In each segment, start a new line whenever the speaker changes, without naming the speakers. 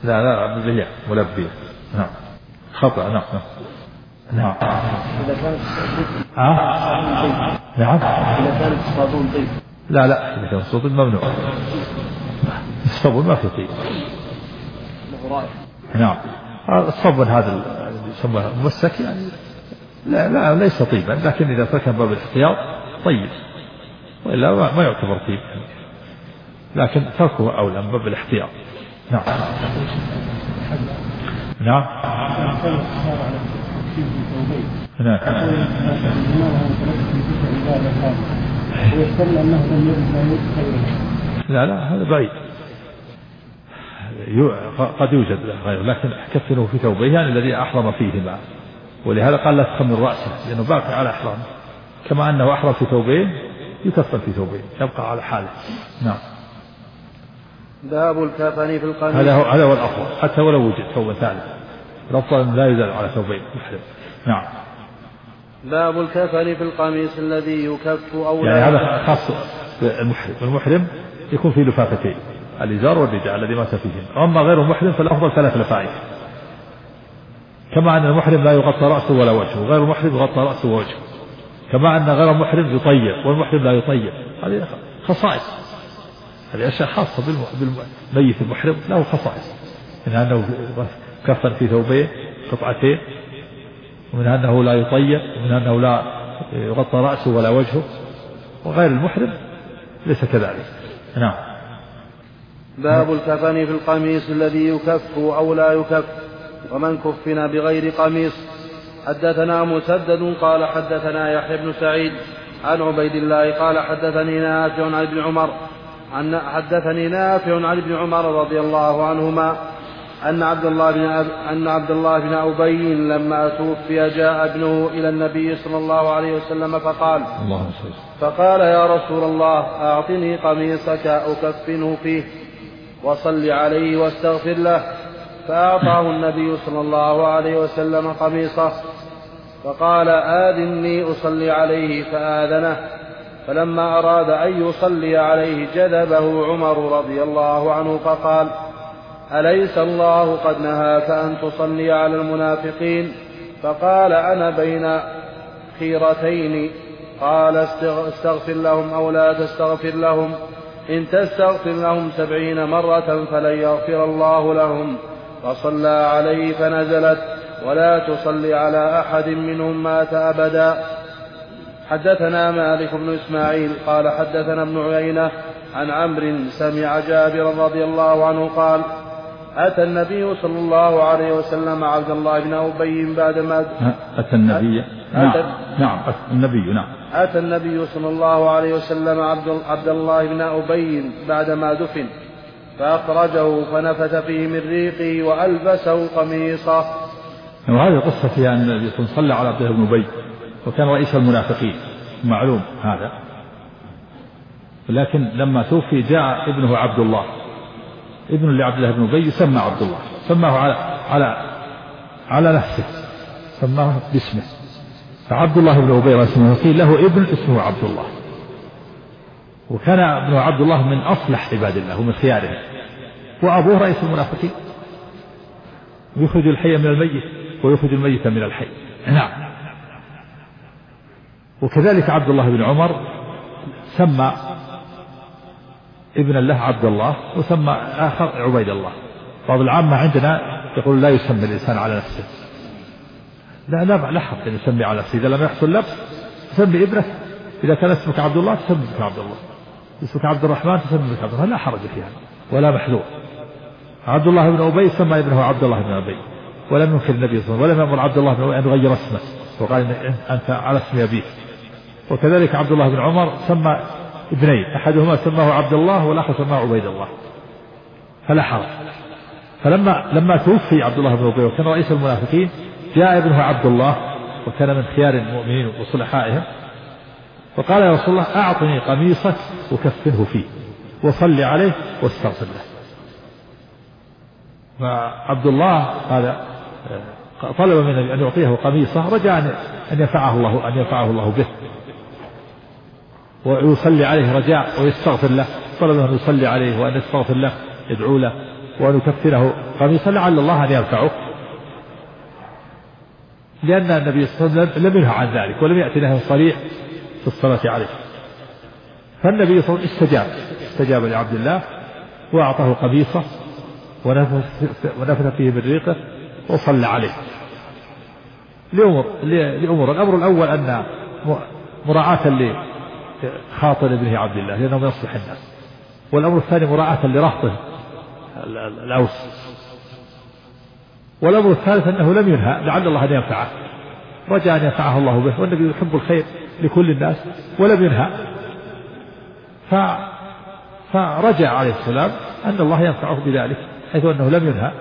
لا لا بالياء ملبية. نعم خطأ. نعم نعم.
إذا كانت
نعم
إذا كانت الصابون طيب.
لا لا إذا كان الصابون ممنوع. الصابون ما في طيب. نعم الصابون هذا يسمى مسك يعني لا لا ليس طيبا، لكن إذا تركن باب الاحتياط طيب، وإلا ما يعتبر طيب، لكن تركه أولى من باب الاحتياط. نعم نعم نعم. لا لا هذا بعيد، قد يوجد غيره، لكن كفنه في ثوبيه يعني الذي أحرم فيهما، ولهذا قال لا تخمر رأسه لأنه باقي على إحرامه، كما أنه أحرم في ثوبين يكفن في ثوبين يبقى على حاله. نعم.
باب الكفن في القميص.
هذا هو الأفضل حتى ولو وجد ثوب ثالث، الأفضل لا يزال على ثوبين محرم. نعم.
باب الكفن في القميص الذي يكف أو
يعني هذا خاص بالمحرم، والمحرم يكون فيه لفافتين، الإزار والرداء الذي مات فيهم، أما غير المحرم فالأفضل 3 لفائف، كما أن المحرم لا يغطى رأسه ولا وجهه، وغير المحرم يغطى رأسه ووجهه، كما أن غير المحرم يطيب والمحرم لا يطيب. هذه خصائص، هذه أشياء خاصة بالميت المحرم، له خصائص، من أنه كفن في ثوبين قطعتين، ومن أنه لا يطيب، ومن أنه لا يغطى رأسه ولا وجهه، وغير المحرم ليس كذلك. نعم.
باب الكفن في القميص الذي يكف أو لا يكف ومن كفن بغير قميص. حدثنا مسدد قال حدثنا يحيى بن سعيد عن عبيد الله قال حدثني نافع عن ابن عمر رضي الله عنهما أن عبد الله بن أبي لما توفي جاء ابنه إلى النبي صلى الله عليه وسلم فقال يا رسول الله أعطني قميصك أكفنه فيه وصل عليه واستغفر له، فأعطاه النبي صلى الله عليه وسلم قميصه، فقال آذني أصلي عليه، فآذنه، فلما أراد أن يصلي عليه جذبه عمر رضي الله عنه فقال أليس الله قد نهاك أن تصلي على المنافقين؟ فقال أنا بين خيرتين، قال استغفر لهم أو لا تستغفر لهم، إن تستغفر لهم 70 مرة فلن يغفر الله لهم، فصلى عليه فنزلت ولا تصلي على أحد منهم مات أبدا. حدثنا مالك بن إسماعيل قال حدثنا ابن عيينة عن عمرو سمع جابر رضي الله عنه قال أتى النبي صلى الله عليه وسلم عبد الله بن أبي بعدما
أتى النبي
أتى النبي صلى الله عليه وسلم عبد الله بن أبي بعدما دفن، فأخرجه فنفث فيه من ريقه وألبسه قميصه.
وهذه قصة فيها أن النبي صلى على عبد الله بن أبي، وكان رئيس المنافقين معلوم هذا، لكن لما توفي جاء ابنه عبد الله، ابن لعبد الله بن أبي يسمى عبد الله، سماه على نفسه، سماه باسمه، فعبد الله بن أبي رئيس المنافقين له ابن اسمه عبد الله، وكان ابنه عبد الله من أصلح عباد الله ومن خيارهم، وأبوه رئيس المنافقين، يخرج الحي من الميت ويخرج الميت من الحي. نعم. وكذلك عبد الله بن عمر سمى ابن له عبد الله، وسمى آخر عبيد الله. بعض العامة عندنا يقول لا يسمي الإنسان على نفسه، لا حق أن يسمي على نفسه، إذا لم يحصل لبس تسمي ابنك، إذا كان اسمك عبد الله تسمي اسمك عبد الله، اسمك عبد الرحمن تسمي اسمك عبد الله، لا حرج فيها ولا محذور. عبد الله بن أبي سمى ابنه عبد الله بن أبي، ولم ينكر النبي صلى الله عليه وسلم، ولم يأمر عبد الله بن أبي أن يغير اسمه، وقال أنت على اسم أبيك. وكذلك عبد الله بن عمر سمى ابنين، أحدهما سماه عبد الله والآخر سماه عبيد الله، فلا حرج. فلما توفي عبد الله بن أبي وكان رئيس المنافقين جاء ابنه عبد الله، وكان من خيار المؤمنين وصلحائهم، فقال يا رسول الله أعطني قميصك وكفنه فيه وصلي عليه واستغفر له. فعبد الله هذا طلب من النبي أن يعطيه قميصه، رجاء أن ينفعه الله به، ويصلي عليه رجاء ويستغفر له، طلب أن يصلي عليه وأن يستغفر له، يدعو له، وأن يكفنه قميصا لعل الله أن ينفعه، لأن النبي صلى الله عليه وسلم لم ينهى عن ذلك ولم يأتي نهي صريح في الصلاة عليه. فالنبي صلى الله عليه وسلم استجاب لعبد الله وأعطاه قميصه ونفث فيه من ريقه وصلى عليه لأمور. الأمر الأول أن مراعاة لخاطر ابنه عبد الله لأنه من يصلح الناس، والأمر الثاني مراعاة لرهطه الأوس، والأمر الثالث أنه لم ينهى لعل الله أن ينفعه، رجاء أن ينفعه الله به، والنبي يحب الخير لكل الناس ولم ينهى، فرجع عليه السلام أن الله ينفعه بذلك حيث أنه لم ينهى.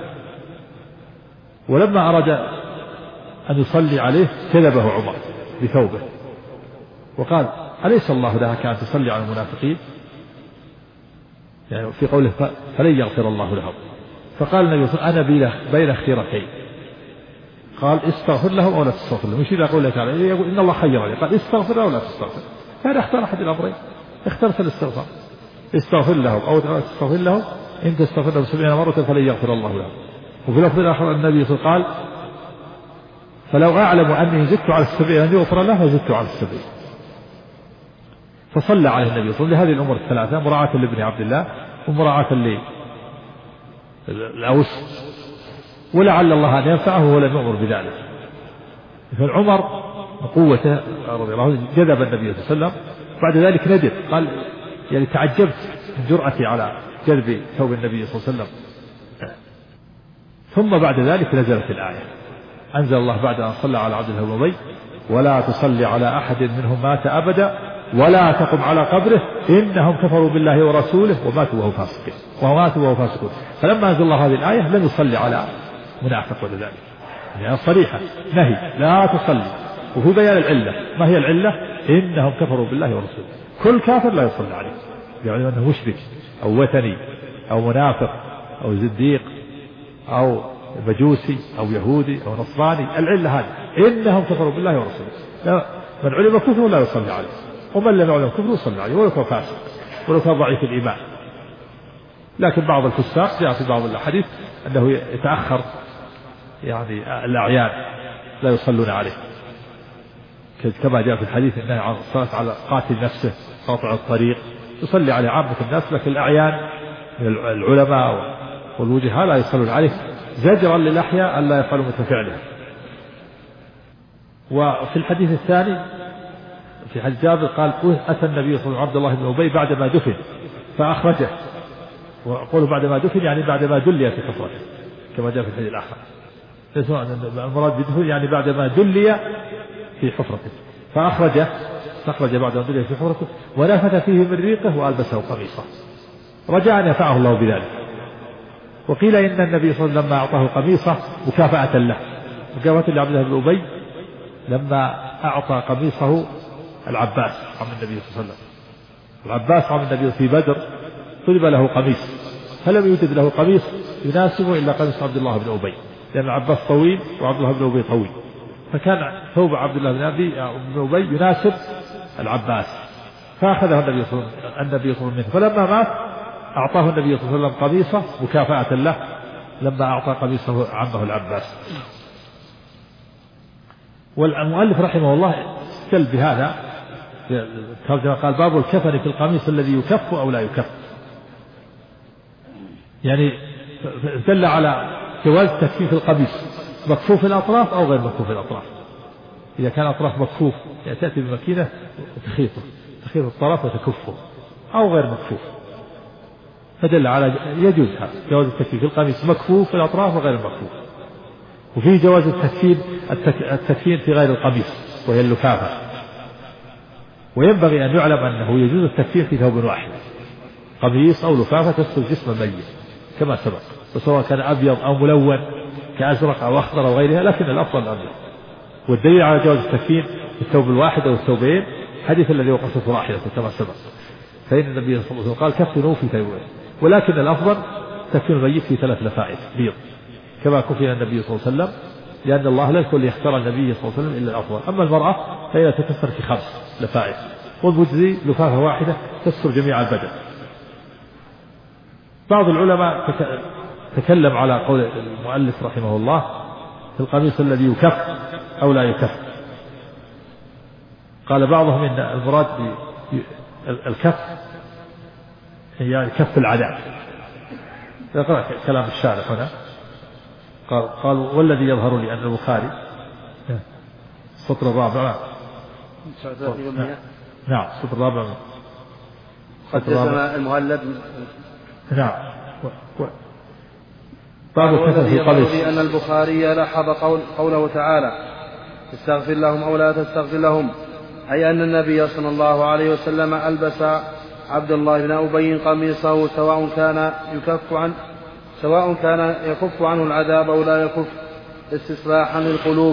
ولما أراد أن يصلي عليه كذبه عمر بثوبه وقال أليس الله نهاك أن تصلي على المنافقين، يعني في قوله فلن يغفر الله لهم. فقال النبي صلى الله عليه وسلم أنا بين خيرتين، قال استغفر لهم أو لا تستغفر لهم، يشير إلى قوله تعالى يقول إن الله خير عليه، قال استغفر أو لا تستغفر، فهذا اختار أحد الأمرين، اخترت الاستغفار، استغفر لهم أو لا تستغفر لهم، إن تستغفر لهم 70 مرة فلن يغفر الله لهم. وفي لفظ آخر النبي صلى الله عليه وسلم قال فلو أعلم أني زدت على 70 أن يغفر له فزدت على 70. فصلى عليه النبي صلى الله عليه وسلم لهذه الأمور الثلاثة، مراعاة لابن عبد الله ومراعاة للأوس، ولعل الله أن ينفعه ولم يأمر بذلك. فالعمر قوته رضي الله عنه جذب النبي صلى الله عليه وسلم، بعد ذلك ندر قال يعني تعجبت من جرأتي على جذب ثوب النبي صلى الله عليه وسلم. ثم بعد ذلك نزلت الآية، أنزل الله بعد أن صلى على عبد الله بن أبي ولا تصلي على أحد منهم مات أبدا ولا تقم على قبره إنهم كفروا بالله ورسوله وماتوا وهو فاسقون. فلما أنزل الله هذه الآية لم يصلي على منافق ولا ذلك، يعني صريحة نهي لا تصلي، وفي بيان العلة. ما هي العلة؟ إنهم كفروا بالله ورسوله، كل كافر لا يصلي عليه، يعني أنه مشرك أو وثني أو منافق أو زنديق أو مجوسي أو يهودي أو نصراني، العلة هذه إنهم كفروا بالله ورسوله. من علم كفره لا يصلي عليه، ومن لم يعلم كفره يصلي عليه ولو كان فاسق ولو كان ضعيف الإيمان. لكن بعض الفساق جاء في بعض الأحاديث أنه يتأخر، يعني الأعيان لا يصلون عليه، كما جاء في الحديث أنه عن الصلاة على قاتل نفسه قاطع الطريق يصلي عليه عامة الناس، لكن الأعيان من العلماء والوجهاء لا يصلون عليه زجرا للأحياء أن لا يفعلوا مثل فعله. وفي الحديث الثاني في حديث جابر قال أتى النبي صلى الله عليه وسلم عبد الله بن أبي بعدما دفن فأخرجه، وقوله بعدما دفن يعني بعدما دلي في حفرته كما جاء في الحديث الآخر، المراد بدفن يعني بعدما دلي في حفرته، فأخرج بعدما دلي في حفرته ونفث فيه من ريقه وألبسه قميصه رجاء أن ينفعه الله بذلك. وقيل إن النبي صلى الله عليه وسلم لما أعطاه قميصه مكافأة له، مكافأة لعبد الله بن أبي لما أعطى قميصه العباس عم النبي صلى الله عليه وسلم. العباس عم النبي في بدر طلب له قميص فلم يوجد له قميص يناسبه إلا قميص عبد الله بن أبي، لأن العباس طويل وعبد الله بن أبي طويل، فكان ثوب عبد الله بن أبي يناسب العباس، فأخذه النبي صلى الله عليه وسلم منه. فلما مات أعطاه النبي صلى الله عليه وسلم قميصه مكافأة له لما أعطى قميصه عمه العباس. والمؤلف رحمه الله استل بهذا كما قال باب الكفن في القميص الذي يكف أو لا يكف، يعني دل على جواز تكفين في القميص مكفوف الأطراف أو غير مكفوف الأطراف. إذا كان أطراف مكفوف تأتي بمكينة تخيط الطرف وتكفه، أو غير مكفوف، فدل على يجوز هذا جواز التكفين في القميص مكفوف الأطراف وغير المكفوف. وفي جواز التكفين في غير القميص وهي اللفافة. وينبغي أن يعلم أنه يجوز التكفين في ثوب واحد، قميص أو لفافة تستر جسم الميت كما سبق، وسواء كان أبيض أو ملون كأزرق أو أخضر أو غيرها، لكن الأفضل الأبيض. والدليل على جواز التكفين في الثوب الواحد أو الثوبين حديث الذي وقصته راحلة كما سبق، فإن النبي صلى الله عليه وسلم قال كفنوا في ثوبين، ولكن الأفضل تكفين الميت في 3 لفائف بيض كما كفن النبي صلى الله عليه وسلم، لأن الله لا يكون ليختار النبي صلى الله عليه وسلم إلا الأفضل. أما المرأة فهي تكسر في 5 لفائف، والمجزي لفافة واحدة تستر جميع البدن. بعض العلماء تكلم على قول المؤلف رحمه الله في القميص الذي يكف أو لا يكف. قال بعضهم إن المراد بالكف هي كف العذاب. يقرأ كلام الشارح هنا قال والذي يظهر لي أن البخاري السطر الرابع نعم السطر الرابع
حدثنا المهلب
نعم باب الكفن في القميص.
أن البخاري لاحظ قوله تعالى استغفر لهم أو لا تستغفر لهم، أي أن النبي صلى الله عليه وسلم ألبس عبد الله بن أبي قميصه سواء كان يكف عنه العذاب أو لا يكف، استصلاحا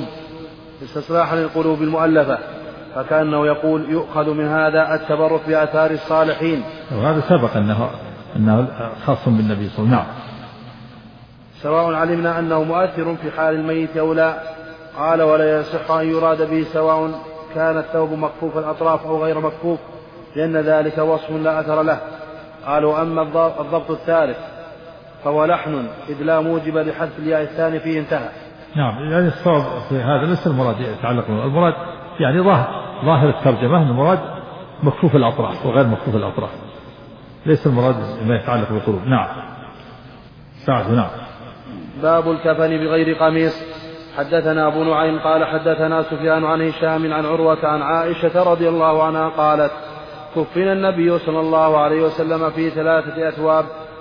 للقلوب المؤلفة، فكأنه يقول يؤخذ من هذا التبرك بآثار الصالحين.
وهذا سبق أنه خاص بالنبي صلى الله عليه وسلم. نعم.
سواء علمنا أنه مؤثر في حال الميت أو لا. قال ولا يصح أن يراد به سواء كان الثوب مكفوف الأطراف أو غير مكفوف، لأن ذلك وصف لا أثر له. قالوا أما الضبط الثالث فهو لحن إذ لا موجب لحذف الياء الثاني فيه انتهى.
نعم يعني الصواب في هذا ليس المراد يتعلق به، المراد يعني ظاهر الترجمة المراد مكفوف الأطراف وغير مكفوف الأطراف، ليس المراد ما يتعلق بالقلوب. نعم. نعم.
باب الكفن بغير قميص. حدثنا أبو نعيم قال حدثنا سفيان عن هشام عن عروة عن عائشة رضي الله عنها قالت كفن النبي صلى الله عليه وسلم في 3 أثواب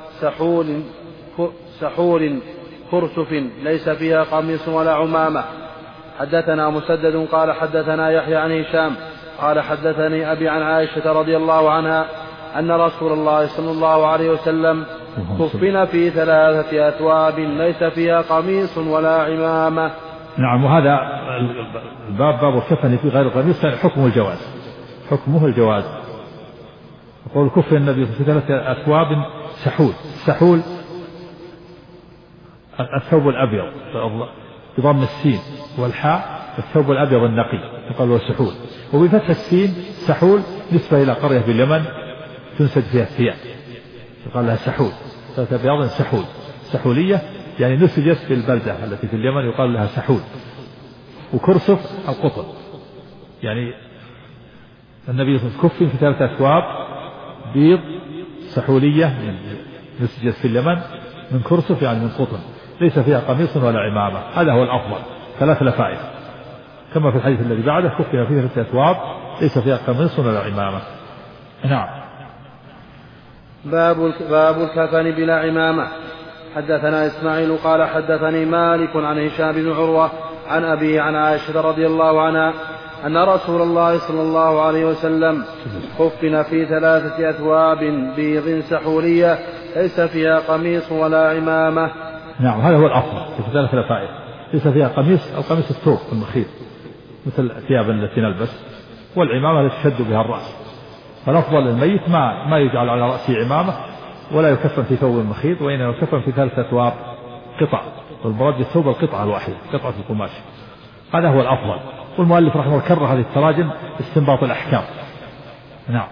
سحول كرسف ليس فيها قميص ولا عمامة. حدثنا مسدد قال حدثنا يحيى عن هشام قال حدثني أبي عن عائشة رضي الله عنها أن رسول الله صلى الله عليه وسلم كفن في 3 أثواب ليس فيها قميص ولا عمامة.
نعم. وهذا باب الكفن في غير قميص حكمه الجواز. يقول كفن النبي في 3 أثواب سحول الثوب الأبيض بضم السين والحاء، الثوب الأبيض النقي يقال له سحول، وبفتح السين سحول نسبة إلى قرية باليمن تنسج فيها الثياب يقال لها سحول. 3 أبيض سحولية يعني نسجت في البلدة التي في اليمن يقال لها سحول. وكرسف القطن، يعني النبي صلى الله عليه وسلم كفن في 3 أثواب بيض سحولية نسجت في اليمن من كرسف يعني من قطن ليس فيها قميص ولا عمامة. هذا هو الأفضل 3 لفائف، كما في الحديث الذي بعده كفن فيه 3 أثواب ليس فيها قميص ولا عمامة. نعم.
باب الكفن بلا عمامة. حدثنا إسماعيل قال حدثني مالك عن هشام بن عروة عن أبيه عن عائشة رضي الله عنها أن رسول الله صلى الله عليه وسلم كفن في 3 أثواب بيض سحولية ليس فيها قميص ولا عمامة.
نعم. هذا هو الأفضل في 3 لفائف ليس فيها القميص الثوب المخيط مثل الثياب التي نلبس، والعمامة التي تشد بها الرأس. فالأفضل الميت ما يجعل على رأسه عمامة ولا يكفن في ثوب مخيط، وإنما يكفن في 3 أثواب قطع، والمراد بالثوب القطعة الواحدة قطعة القماش. هذا هو الأفضل. والمؤلف رحمه الله كرر هذه التراجم استنباط الأحكام. نعم.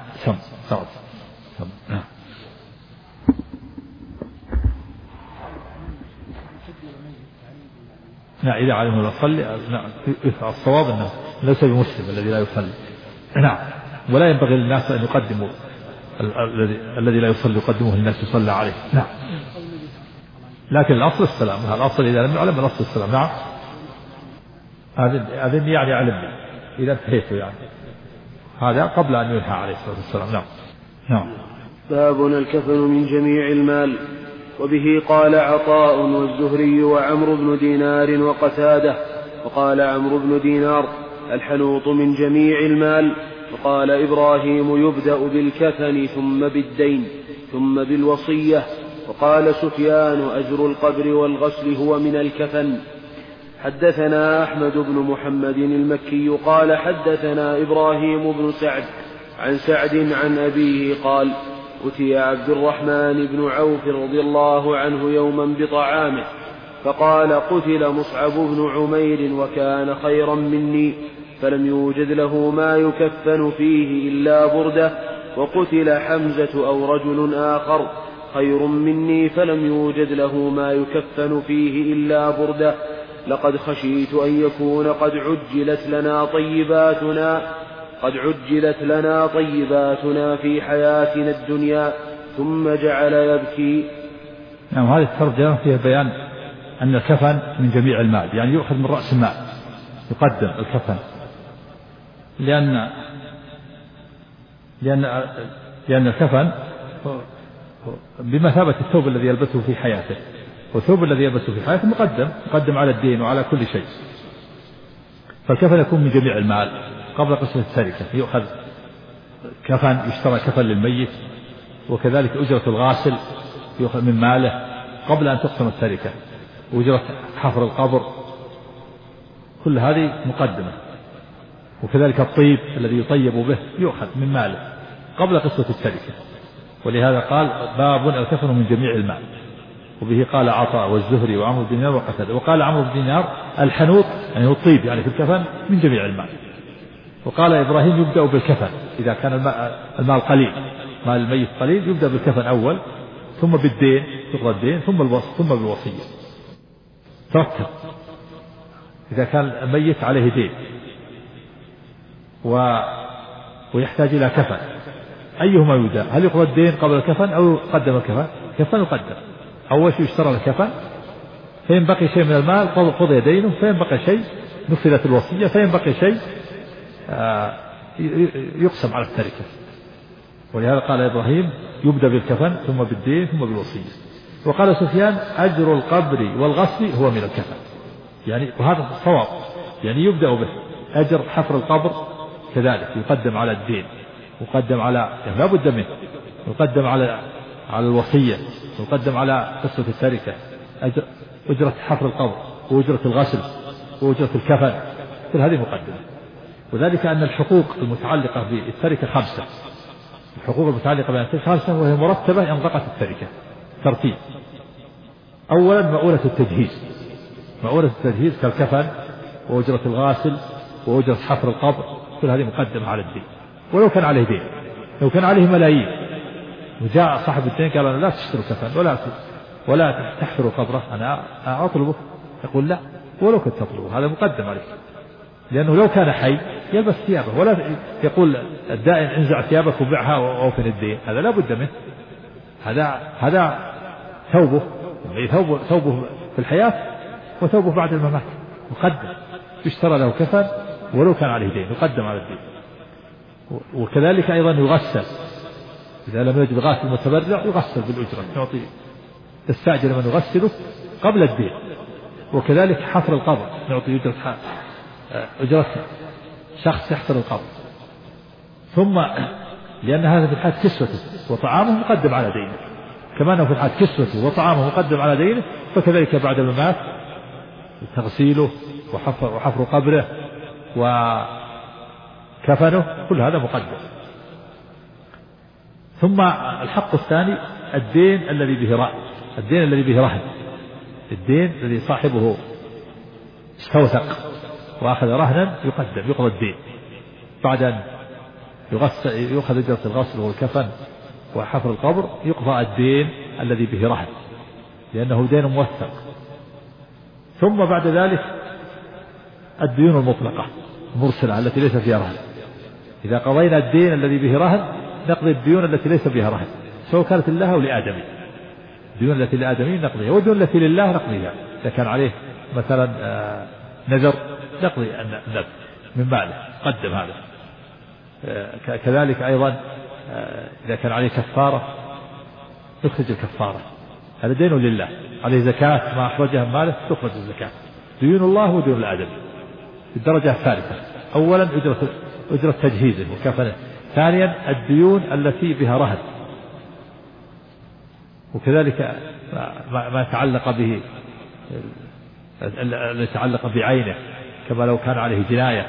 نعم. إذا علمه لا يصلي الصواب أنه ليس بمسلم الذي لا يصلي. نعم. ولا ينبغي للناس أن يقدموا الذي لا يصلي يقدمه للناس يصلى عليه. نعم. لكن الأصل السلام، الأصل إذا لم يعلم الأصل السلام. نعم. هذا يعني علم إذا انتهيت يعني هذا قبل أن ينهى عليه الصلاة والسلام. نعم.
باب الكفن من جميع المال. وبه قال عطاء والزهري وعمرو بن دينار وقتادة. وقال عمرو بن دينار الحنوط من جميع المال. وقال إبراهيم يبدأ بالكفن ثم بالدين ثم بالوصية. وقال سفيان أجر القبر والغسل هو من الكفن. حدثنا أحمد بن محمد المكي قال حدثنا إبراهيم بن سعد عن سعد عن أبيه قال أتي عبد الرحمن بن عوف رضي الله عنه يوما بطعامه فقال قتل مصعب بن عمير وكان خيرا مني، فلم يوجد له ما يكفن فيه إلا بردة، وقتل حمزة أو رجل آخر،
خير مني فلم يوجد له ما يكفن فيه إلا بردة، لقد خشيت أن يكون قد عجلت لنا طيباتنا في حياتنا الدنيا. ثم جعل يبكي.
نعم، هذه الترجمة فيها بيان أن الكفن من جميع المال، يعني يؤخذ من رأس المال يقدم الكفن، لأن الكفن بمثابة الثوب الذي يلبسه في حياته، والثوب الذي يلبسه في حياته مقدم على الدين وعلى كل شيء. فالكفن يكون من جميع المال قبل قسمة التركة، يؤخذ كفن، يشترى كفن للميت، وكذلك أجرة الغاسل يؤخذ من ماله قبل أن تقسم التركة، وأجرة حفر القبر، كل هذه مقدمة. وكذلك الطيب الذي يطيب به يؤخذ من ماله قبل قسمة التركة. ولهذا قال باب الكفن من جميع المال، وبه قال عطاء والزهري وعمرو بن دينار وقتادة. وقال عمرو بن دينار الحنوط يعني الطيب يعني في الكفن من جميع المال. وقال إبراهيم يبدأ بالكفن إذا كان المال قليل، مال الميت قليل، يبدأ بالكفن أول، ثم بالدين يقضى الدين، ثم بالوصية. ترتب إذا كان الميت عليه دين ويحتاج إلى كفن، أيهما يبدأ؟ هل يقضى الدين قبل الكفن أو يقدم الكفن؟ الكفن يقدم. أول شيء يشترى الكفن، فإن بقي شيء من المال قضي دينه، فإن بقي شيء نفذت الوصية، فإن بقي شيء يقسم على التركة. ولهذا قال إبراهيم يبدأ بالكفن ثم بالدين ثم بالوصية. وقال سفيان أجر القبر والغسل هو من الكفن، يعني وهذا الصواب، يعني يبدأ به. أجر حفر القبر كذلك يقدم على الدين، يقدم على يعني لا بد منه، يقدم على الوصية، يقدم على قسمة التركة. أجرة حفر القبر وأجرة الغسل وأجرة الكفن، كل هذه مقدمة. وذلك أن الحقوق المتعلقة بالتركة 5، الحقوق المتعلقة بالتركة 5، وهي مرتبة إن ضاقت التركة ترتيب. أولا مؤونة التجهيز كالكفن وأجرة الغاسل وأجرة حفر القبر، كل هذه مقدمة على الدين. ولو كان عليه دين، لو كان عليه ملايين وجاء صاحب الدين قال أنا لا تشتروا كفن ولا تحفروا قبره، أنا أطلبه، يقول لا ولو كنت تطلبه، هذا مقدم عليه، لأنه لو كان حي يلبس ثيابه، ولا يقول الدائن انزع ثيابك وبيعها وأوفن الدين، هذا لا بد منه. هذا ثوبه في الحياة وثوبه بعد الممات مقدم، يشترى له كفن ولو كان عليه دين يقدم على الدين. وكذلك أيضا يغسل، إذا لم يجد غاسل متبرع يغسل بالأجرة، يعطي تستأجر من يغسله قبل الدين. وكذلك حفر القبر يعطي أجرة شخص يحفر القبر، ثم لأن هذا في الحال كسوته وطعامه مقدم على دينه، كما أنه في الحال كسوته وطعامه مقدم على دينه، فكذلك بعد الممات تغسيله وحفر قبره وكفنه، كل هذا مقدم. ثم الحق الثاني الدين الذي به رهن، الدين الذي صاحبه استوثق وأخذ رهنا يقضى الدين بعد أن يؤخذ أجرة الغسل والكفن وحفر القبر، يقضى الدين الذي به رهن لأنه دين موثق. ثم بعد ذلك الديون المطلقة المرسلة التي ليس فيها رهن، إذا قضينا الدين الذي به رهن نقضي الديون التي ليس فيها رهن، سواء كانت لله أو لآدمي. الديون التي لآدمي نقضيها، والديون التي لله نقضيها. إذا كان عليه مثلا نذر نقضي النذر من ماله قدم هذا. كذلك أيضا إذا كان عليه كفارة تخرج الكفارة، هذا دين لله. عليه زكاة ما أخرجها من ماله تخرج الزكاة. ديون الله وديون الآدمي في الدرجة الثالثة. أولا أجرة تجهيزه وكفنه، ثانيا الديون التي بها رهن، وكذلك ما يتعلق به الذي يتعلق بعينه، كما لو كان عليه جناية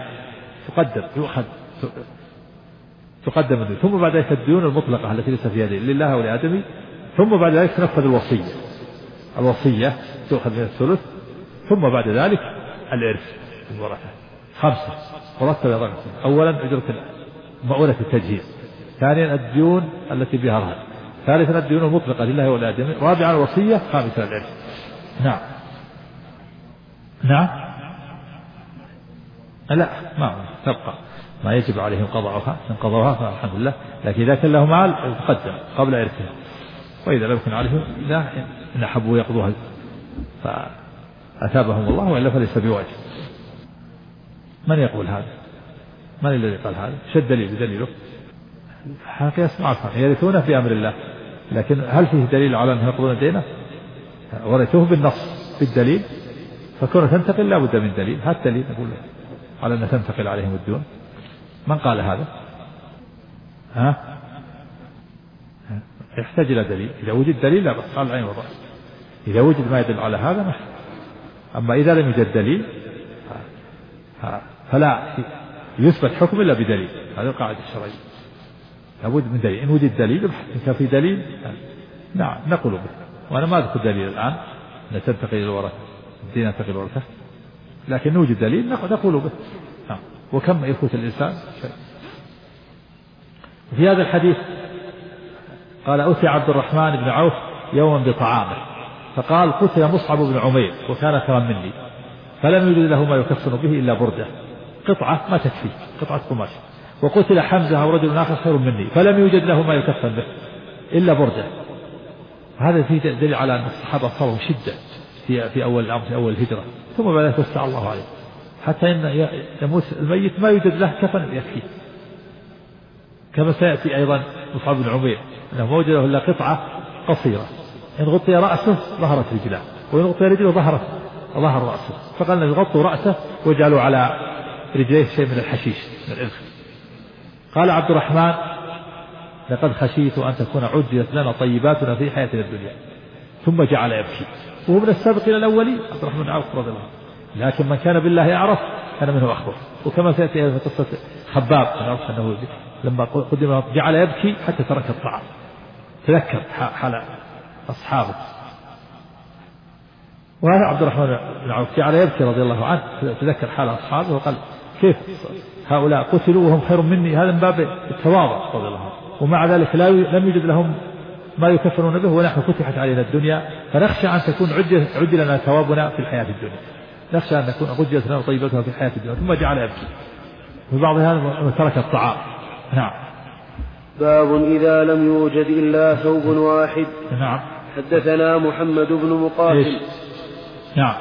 تقدم الدين. ثم بعد ذلك الديون المطلقة التي ليس فيها دين لله ولآدمي. ثم بعد ذلك تنفذ الوصية تؤخذ من الثلث. ثم بعد ذلك الإرث الورثة 5 مرتبة. أولا أجرة مؤونة التجهيز، ثانيا الديون التي بها رهن، ثالثا الديون المطلقة لله والآدمي. رابعا الوصية. خامسا العلم. نعم. نعم. لا ما تبقى ما يجب عليهم قضاءها، إن قضوها فالحمد لله، لكن إذا كان له مال يقدم قبل إرثها، وإذا لم يكن عليهم إن حبوا يقضوها فأثابهم الله، وإلا فليس بواجب. من يقول هذا؟ من الذي قال هذا؟ شد دليل بدليله؟ قياس مع الفرق، يرثونه في أمر الله، لكن هل فيه دليل على أنهم يقضون دينه؟ ورثوه بالنص بالدليل، فكون تنتقل لا بد من دليل. هذا الدليل نقول على أن تنتقل عليهم الديون. من قال هذا؟ يحتاج إلى دليل. إذا وجد دليل لا بس على العين والرأس، إذا وجد ما يدل على هذا ما. أما إذا لم يوجد دليل فلا يثبت حكم إلا بدليل. هذه القاعدة الشرعية، لابد من دليل. إن وجد دليل، إن كان في دليل نعم نقول به. وأنا ما أذكر دليل الآن أن تنتقل إلى الورثة، الدين ينتقل إلى الورثة، لكن نوجد دليل نقول به. وكم يفوت الإنسان شيء. في هذا الحديث قال أتي عبد الرحمن بن عوف يوما بطعامه، فقال قتل مصعب بن عمير وكان خيرا مني، فلم يوجد له ما يكفن به إلا بردة قطعة ما تكفي، قطعة قماش. وقتل حمزة أو رجل آخر خير مني، فلم يوجد له ما يكفن به إلا بردة. هذا فيه دليل على أن الصحابة صاروا شدة في أول الأمر، في أول الهجرة، ثم بعد ذلك وسع الله عليه حتى إن يموت الميت ما يوجد له كفن يكفيه. كما سيأتي أيضا مصعب بن عمير أنه ما وجد له إلا قطعة قصيرة، إن غطي رأسه ظهرت رجله، وإن غطي رجله ظهر رأسه، فقال يغطوا رأسه وجعلوا على رجليه شيء من الحشيش من الإلخ. قال عبد الرحمن لقد خشيت أن تكون عجلت لنا طيباتنا في حياتنا الدنيا، ثم جعل يبكي. وهو من السابقين الأولين عبد الرحمن بن عوف رضي الله عنه، لكن من كان بالله يعرف كان منه أخبر. وكما سيأتي في قصة خباب أنه لما قدم جعل يبكي حتى ترك الطعام، تذكر حال أصحابه. وهذا عبد الرحمن بن عوف جعل يبكي رضي الله عنه، تذكر حال أصحابه وقال كيف هؤلاء قتلوا وهم خير مني. هذا من باب التواضع رضي الله عنه، ومع ذلك لم يوجد لهم ما يكفرون به، ونحن فتحت علينا الدنيا، فنخشى أن تكون عجل لنا ثوابنا في الحياة الدنيا، نخشى أن تكون عجلت لنا طيبتها في الحياة الدنيا. ثم جعل يبكي، في بعض هذا ترك الطعام. نعم.
باب إذا لم يوجد إلا ثوب واحد.
نعم.
حدثنا محمد بن مقاتل.
نعم.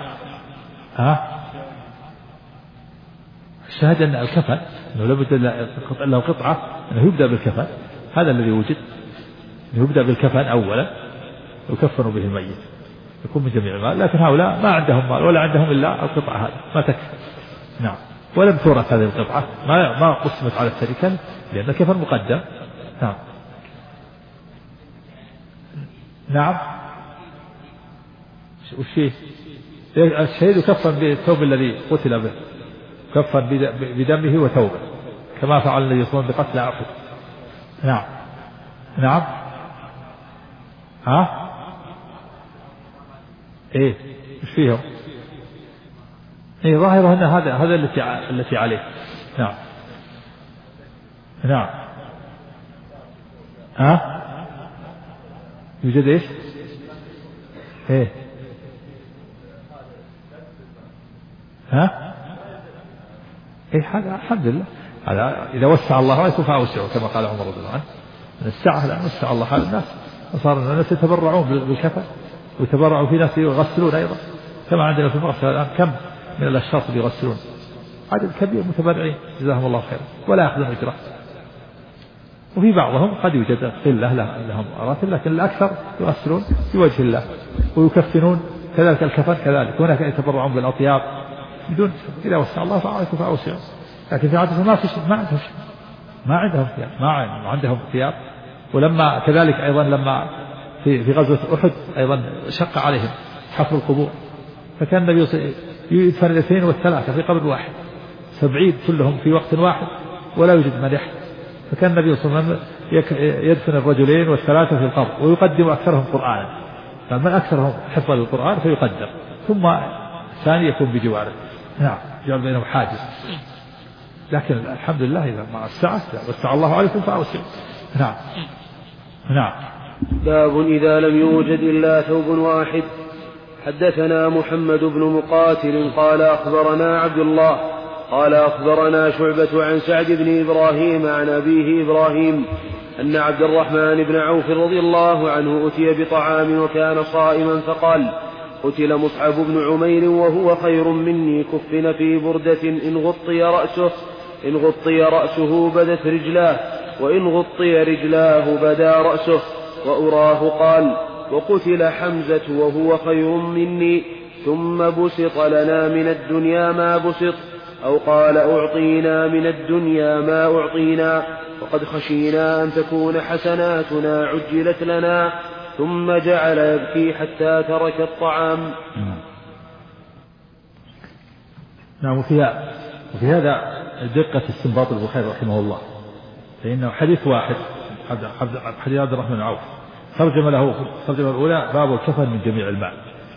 الشاهد أن الكفن أنه لابد له قطعة، أنه يبدأ بالكفن، هذا الذي وجد، يبدأ بالكفن أولا يكفن به الميت، يكون من جميع المال. لكن هؤلاء ما عندهم مال ولا عندهم إلا القطعة هذه ما تكفي. نعم. ولم تورث هذه القطعة، ما قسمت على التركة لأن الكفن مقدم. نعم. نعم. وشيء الشهيد يكفن بالثوب الذي قتل به، كفن بدمه وثوبه، كما فعل النبي صلى الله عليه وسلم بقتل أحد. نعم. نعم. ايه ايش فيهم؟ ايه ظاهره ان هذا التي عليه. نعم. نعم. يوجد ايش؟ ايه ايه هذا الحمد لله، هذا اذا وسع الله عليكم فاوسعوا، كما قال عمر رضي الله عنه من الساعة لا وسع الله على الناس، وصار الناس يتبرعون بالكفن، ويتبرعوا في ناس يغسلون أيضا، كما عندنا في المغسل الآن كم من الأشخاص اللي يغسلون، عدد كبير متبرعين جزاهم الله خيرا ولا يأخذون أجرا. وفي بعضهم قد يوجد قلة لهم راتب، لكن الأكثر يغسلون في وجه الله ويكفنون، كذلك الكفن كذلك. هناك يتبرعون بالأطياب بدون، إذا وسع الله فعليكم فأوسعوا. لكن في عادة ما في شيء، ما عندهم ثياب، ما عندهم ثياب. ولما كذلك أيضا لما في غزوة أحد أيضا شق عليهم حفر القبور، فكان النبي يدفن 2 و3 في قبر واحد، 70 كلهم في وقت واحد ولا يوجد من يحفر. فكان النبي صلى الله عليه وسلم يدفن 2 و3 في القبر، ويقدم أكثرهم قرآنا، فمن أكثرهم حفظا للقرآن فيقدم، ثم الثاني يكون بجواره. نعم. جعل بينهم حاجز. لكن الحمد لله إذا ما وسع الله عليكم فأوسعوا. نعم. نعم.
باب إذا لم يوجد إلا ثوب واحد. حدثنا محمد بن مقاتل قال أخبرنا عبد الله قال أخبرنا شعبة عن سعد بن إبراهيم عن أبيه إبراهيم أن عبد الرحمن بن عوف رضي الله عنه أتي بطعام وكان صائما فقال: قتل مصعب بن عمير وهو خير مني، كفن في بردة إن غطي رأسه بدت رجلاه، وإن غطي رجلاه بدا رأسه. وأراه قال: وقتل حمزة وهو خير مني، ثم بسط لنا من الدنيا ما بسط، أو قال: أعطينا من الدنيا ما أعطينا، وقد خشينا أن تكون حسناتنا عجلت لنا. ثم جعل يبكي حتى ترك الطعام.
نعم. وفي هذا دقة استنباط البخاري رحمه الله، فإنه حديث واحد، حديث عبد الرحمن بن عوف، ترجم له الترجمة الأولى باب الكفن من جميع المال،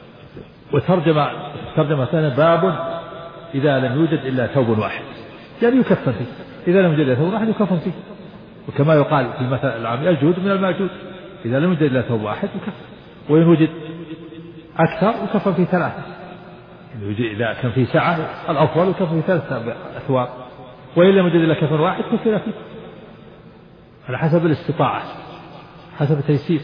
وترجمة ثانية باب إذا لم يوجد إلا ثوب واحد، يعني يكفن فيه. إذا لم يوجد إلا ثوب واحد يكفن فيه، وكما يقال في المثل العام: الجود من الماجود. إذا لم يوجد إلا ثوب واحد يكفن، وإن وجد أكثر يكفن في ثلاثة. إذا كان في سعة الأفضل يكفن في 3 أثواب، وإن لم يوجد إلا كفن واحد كفن فيه، على حسب الاستطاعة، حسب التيسير.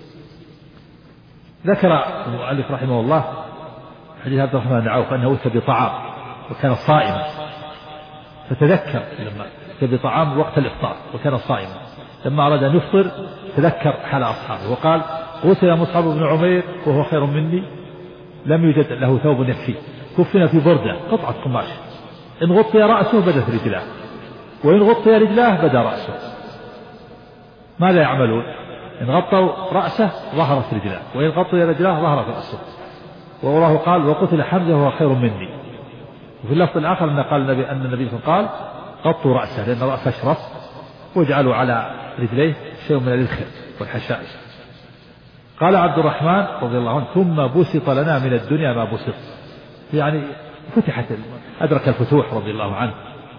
ذكر المؤلف رحمه الله حديث عبد الرحمن بن عوف أنه أتى بطعام وكان صائما، فتذكر لما أتى بطعام وقت الإفطار وكان صائما، لما أراد أن يفطر تذكر حال أصحابه وقال: قتل مصعب بن عمير وهو خير مني، لم يوجد له ثوب يكفيه، كفن في بردة قطعة قماش، إن غطي رأسه بدت رجلاه، وإن غطي رجلاه بدا رأسه. ماذا يعملون؟ إن غطوا رأسه ظهرت رجلاه، وإن غطوا رجلاه ظهرت رأسه. ووراه قال: وقتل حمزة وهو خير مني. وفي اللفظ الآخر أن قال أن النبي قال: غطوا رأسه، لأن رأسه أشرف، واجعلوا على رجليه شيء من الإذخر والحشائش. قال عبد الرحمن رضي الله عنه: ثم بسط لنا من الدنيا ما بسط، يعني فتحت، أدرك الفتوح رضي الله عنه،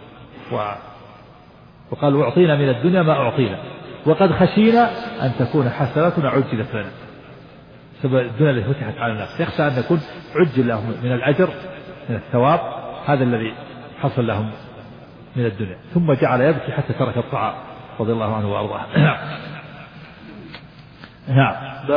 وقال: وأعطينا من الدنيا ما أعطينا، وقد خشينا أن تكون حسناتنا عجلت لنا. سبب الدنيا التي فتحت على الناس، يخشى أن يكون عجل لهم من الأجر، من الثواب، هذا الذي حصل لهم من الدنيا. ثم جعل يبكي حتى ترك الطعام رضي الله عنه وأرضاه. نعم.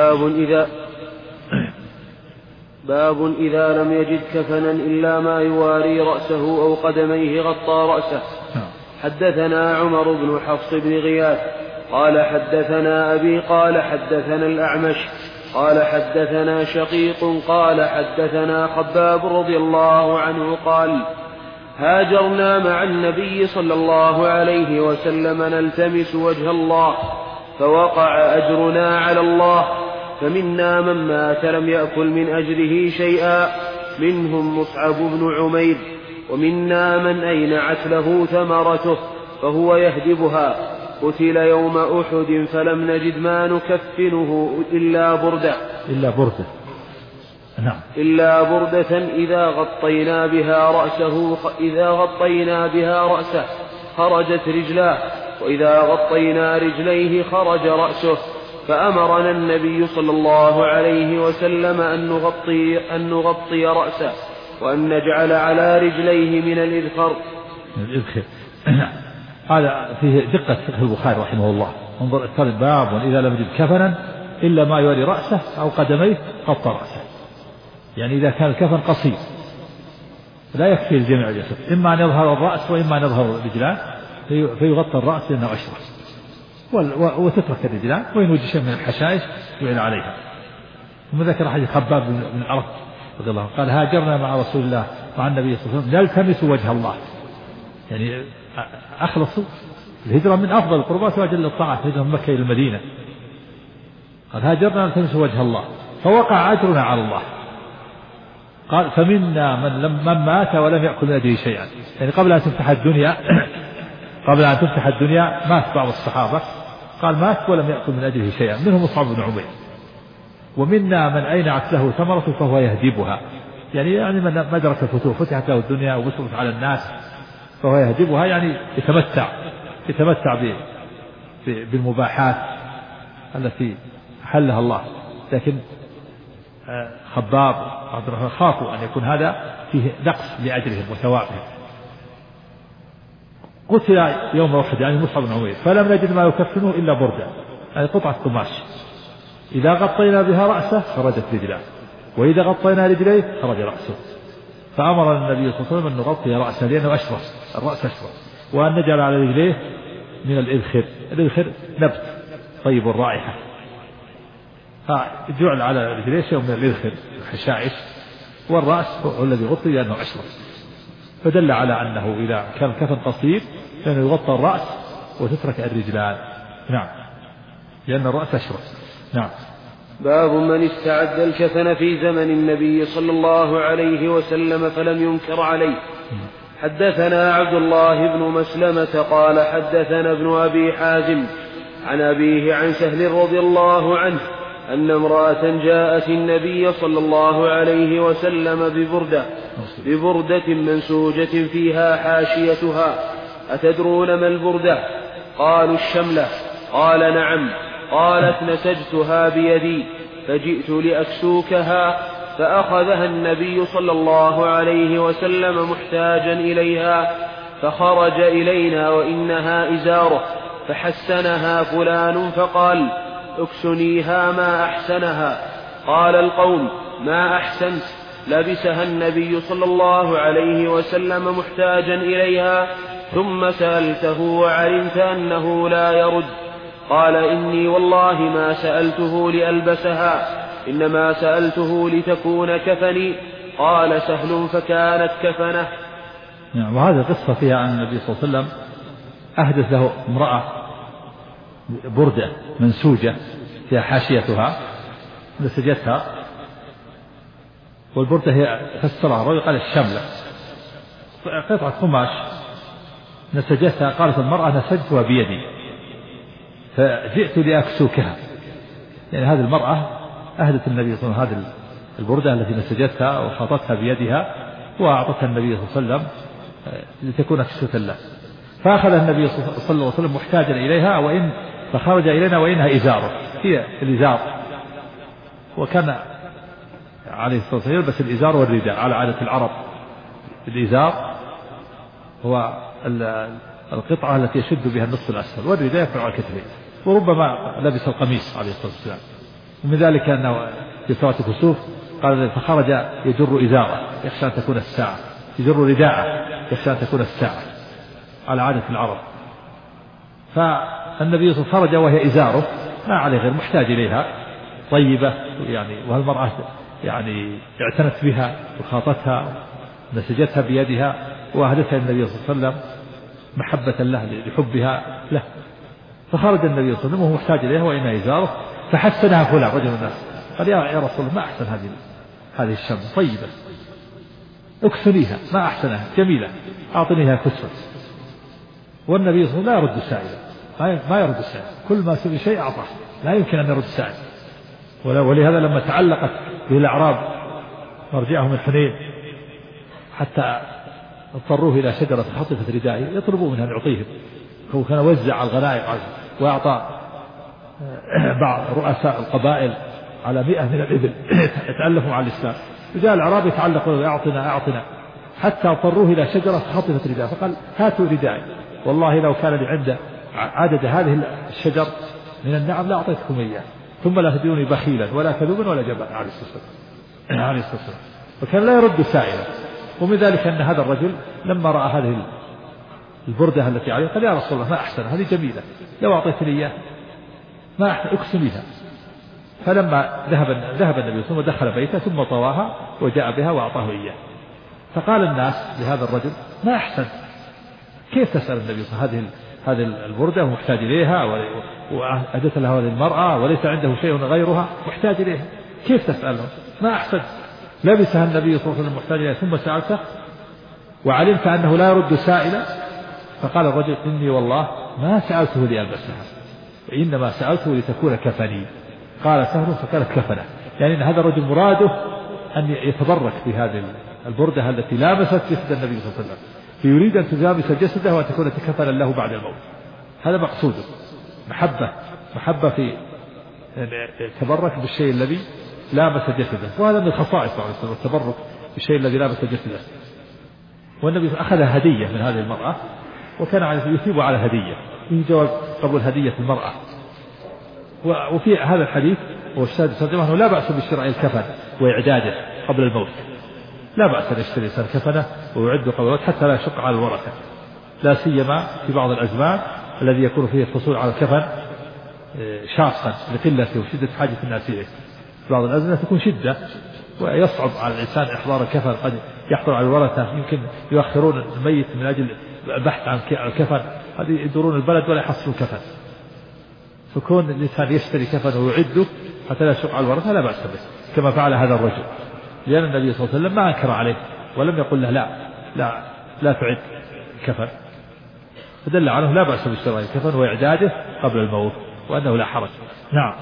باب إذا لم يجد كفنا إلا ما يواري رأسه أو قدميه غطى رأسه. حدثنا عمر بن حفص بن غياث قال حدثنا أبي قال حدثنا الأعمش قال حدثنا شقيق قال حدثنا خباب رضي الله عنه قال: هاجرنا مع النبي صلى الله عليه وسلم نلتمس وجه الله، فوقع أجرنا على الله، فمنا من مات لم يأكل من أجره شيئا، منهم مصعب بن عمير، ومنا من أينعت له ثمرته فهو يهدبها، قتل يوم أحد فلم نجد ما نكفنه إلا بردة.
نعم.
إلا بردة إذا غطينا بها رأسه خرجت رجلاه، وإذا غطينا رجليه خرج رأسه، فأمرنا النبي صلى الله عليه وسلم أن نغطي رأسه، وأن نجعل على رجليه من الإذخر.
هذا فيه دقة فقه البخاري رحمه الله. انظر الثالث: باب إذا لم يجد كفنا إلا ما يواري رأسه أو قدميه غطى رأسه، يعني إذا كان الكفن قصير لا يكفي الجميع الجسد، إما أن يظهر الرأس وإما أن يظهر الرجلان، فيغطى الرأس لأنه أشرف، وتترك الرجلان، وإن وجد شيء من الحشائش يعين عليها. ثم ذكر حديث خباب بن الأرض رضي الله عنه قال: هاجرنا مع رسول الله مع النبي صلى الله عليه وسلم نلتمس وجه الله، يعني أخلصوا الهجرة من أفضل القربات وأجل الطاعات، هجرة من مكة إلى المدينة. قال: هاجرنا نلتمس وجه الله، فوقع أجرنا على الله. قال: فمنا من مات ولم يأكل من أجره شيئا، يعني قبل أن تفتح الدنيا مات بعض الصحابة، قال مات ولم يأكل من أجره شيئا، منهم مصعب بن عمير. ومنا من أينعت له ثمرة فهو يهدبها، يعني من مدرك الفتوح، فتحت له الدنيا وبسطت على الناس فهو يهدبها، يعني يتمتع بالمباحات التي حلها الله، لكن خباب عبد الرحمن خافوا أن يكون هذا فيه نقص لأجرهم وثوابهم. قتل يوم أحد يعني مصعب بن عمير فلم نجد ما يكفنه إلا بردة، يعني قطعة قماش إذا غطينا بها رأسه خرجت رجلاه، وإذا غطينا رجليه خرج رأسه، فأمر النبي صلى الله عليه وسلم أن نغطي رأسه لأنه أشرف، الرأس أشرف، وأن نجعل على رجليه من الإذخر، الإذخر نبت طيب الرائحة، فجعل على رجليه شيء من الإذخر الحشائش، والرأس هو الذي يغطي لأنه أشرف، فدل على أنه إذا كان كفن قصير لأنه يغطى الرأس وتترك الرجلان. نعم، لأن الرأس أشرف. نعم.
باب من استعد الكفن في زمن النبي صلى الله عليه وسلم فلم ينكر عليه. حدثنا عبد الله بن مسلمة قال حدثنا ابن أبي حازم عن أبيه عن سهل رضي الله عنه أن امرأة جاءت النبي صلى الله عليه وسلم ببردة منسوجة فيها حاشيتها، أتدرون ما البردة؟ قالوا الشملة. قال نعم. قالت نسجتها بيدي فجئت لأكسوكها، فأخذها النبي صلى الله عليه وسلم محتاجا إليها، فخرج إلينا وإنها إزاره، فحسنها فلان فقال اكسنيها ما أحسنها. قال القوم ما أحسنت، لبسها النبي صلى الله عليه وسلم محتاجا إليها، ثم سألته وعلمت أنه لا يرد. قال إني والله ما سألته لألبسها، إنما سألته لتكون كفني. قال سهل فكانت كفنه.
نعم. وهذه قصة فيها أن النبي صلى الله عليه وسلم أهدت له امرأة بردة منسوجة فيها حاشيتها نسجتها، والبردة هي فسرها الرجل قال الشملة، قطعة قماش نسجتها. قالت المرأة نسجتها بيدي فجئت لأكسوكها، يعني هذه المرأة أهدت النبي صلى الله عليه وسلم هذه البردة التي نسجتها وخاطتها بيدها وأعطتها النبي صلى الله عليه وسلم لتكون كسوة له، فأخذ النبي صلى الله عليه وسلم محتاجا إليها فخرج إلينا وإنها إزاره، هي الإزار، وكان عليه الصلاة والسلام يلبس الإزار والرداء على عادة العرب. الإزار هو القطعة التي يشد بها النصف الأسفل، والرداء يرفع على كتفيه، وربما لبس القميص عليه الصلاة والسلام. ومن ذلك أنه في صلاة الكسوف قال فخرج يجر إزاره يخشى أن تكون الساعة، يجر رداءه يخشى أن تكون الساعة على عادة العرب. فالنبي صلى الله عليه وسلم خرج وهي إزاره ما عليه غير محتاج إليها طيبة، يعني والمرأة يعني اعتنت بها وخاطتها نسجتها بيدها وأهدتها النبي صلى الله عليه وسلم محبة له لحبها له، فخرج النبي صلى الله عليه وسلم وهو محتاج إليها وإنها إزاره، فحسنها فلان رجل الناس قال يا رسول الله ما أحسن هذه الشمس طيبة، اكسنيها ما أحسنها جميلة، أعطنيها كسوة. والنبي صلى الله عليه وسلم لا يرد السائل، ما يرد السائل، كل ما سئل شيء أعطاه، لا يمكن أن يرد السائل. ولهذا لما تعلقت به الأعراب مرجعهم من حنين حتى اضطروه إلى شجرة فحطت ردائه يطلبوا منها أن يعطيهم، هو كان وزع الغنائم وأعطى بعض رؤساء القبائل على 100 من الإبل يتألفوا على الإسلام، وجاء الأعراب يتعلقوا أعطنا حتى اضطروه إلى شجرة فحطت ردائه، فقال هاتوا ردائي، والله لو كان لي عند عدد هذه الشجر من النعم لا أعطيتكم إياه، ثم لا تدعوني بخيلا ولا كذوبا ولا جبانا عليه الصلاة والسلام. وكان لا يرد سائلا. ومن ذلك أن هذا الرجل لما رأى هذه البردة التي عليه قال يا رسول الله ما أحسن هذه جميلة، لو أعطيتني إياه ما أحسن أكسنيها. فلما ذهب النبي صلى الله عليه وسلم ودخل بيته ثم طواها وجاء بها وأعطاه إياه، فقال الناس لهذا الرجل ما أحسن، كيف تسأل النبي صلى الله عليه وسلم هذه البردة ومحتاج إليها وأهدت لها هذه المرأة وليس عنده شيء غيرها محتاج إليها، كيف تسأله؟ ما أحسن. لبسها النبي صلى الله عليه وسلم محتاج إليها ثم سألته وعلمت أنه لا يرد سائلا. فقال الرجل إني والله ما سألته لألبسها، وإنما سألته لتكون كفني. قال سهل فكانت كفنه، يعني أن هذا الرجل مراده أن يتبرك بهذه البردة التي لابست جسد النبي صلى الله عليه وسلم، فيريد أن تلامس جسده وأن تكون كفنا له بعد الموت. هذا مقصوده، محبة في تبرك بالشيء الذي لامس جسده، وهذا من خصائص التبرك بالشيء الذي لامس جسده. والنبي أخذ هدية من هذه المرأة، وكان يثيب على هدية، في جواز قبول هدية المرأة. وفي هذا الحديث والسادس أنه لا بأس بشراء الكفن وإعداده قبل الموت، لا بأس أن يشتري الإنسان كفنه ويعده قبل الموت حتى لا يشق على الورثة، لا سيما في بعض الأزمان الذي يكون فيه الحصول على الكفن شاقا لقلته وشدة حاجة الناس إليه. بعض الأزمنة تكون شدة ويصعب على الإنسان إحضار الكفن، قد يحضر على الورثة، يمكن يؤخرون الميت من أجل البحث عن الكفن، هذه يدورون البلد ولا يحصلوا كفن. فكون الإنسان يشتري كفن ويعده حتى لا يشق على الورثة لا بأس به، كما فعل هذا الرجل، لأن النبي صلى الله عليه وسلم ما أنكر عليه ولم يقل له لا تعد كفن، فدل عليه لا بأس بشراء الكفن وإعداده قبل الموت، وأنه لا حرج. نعم.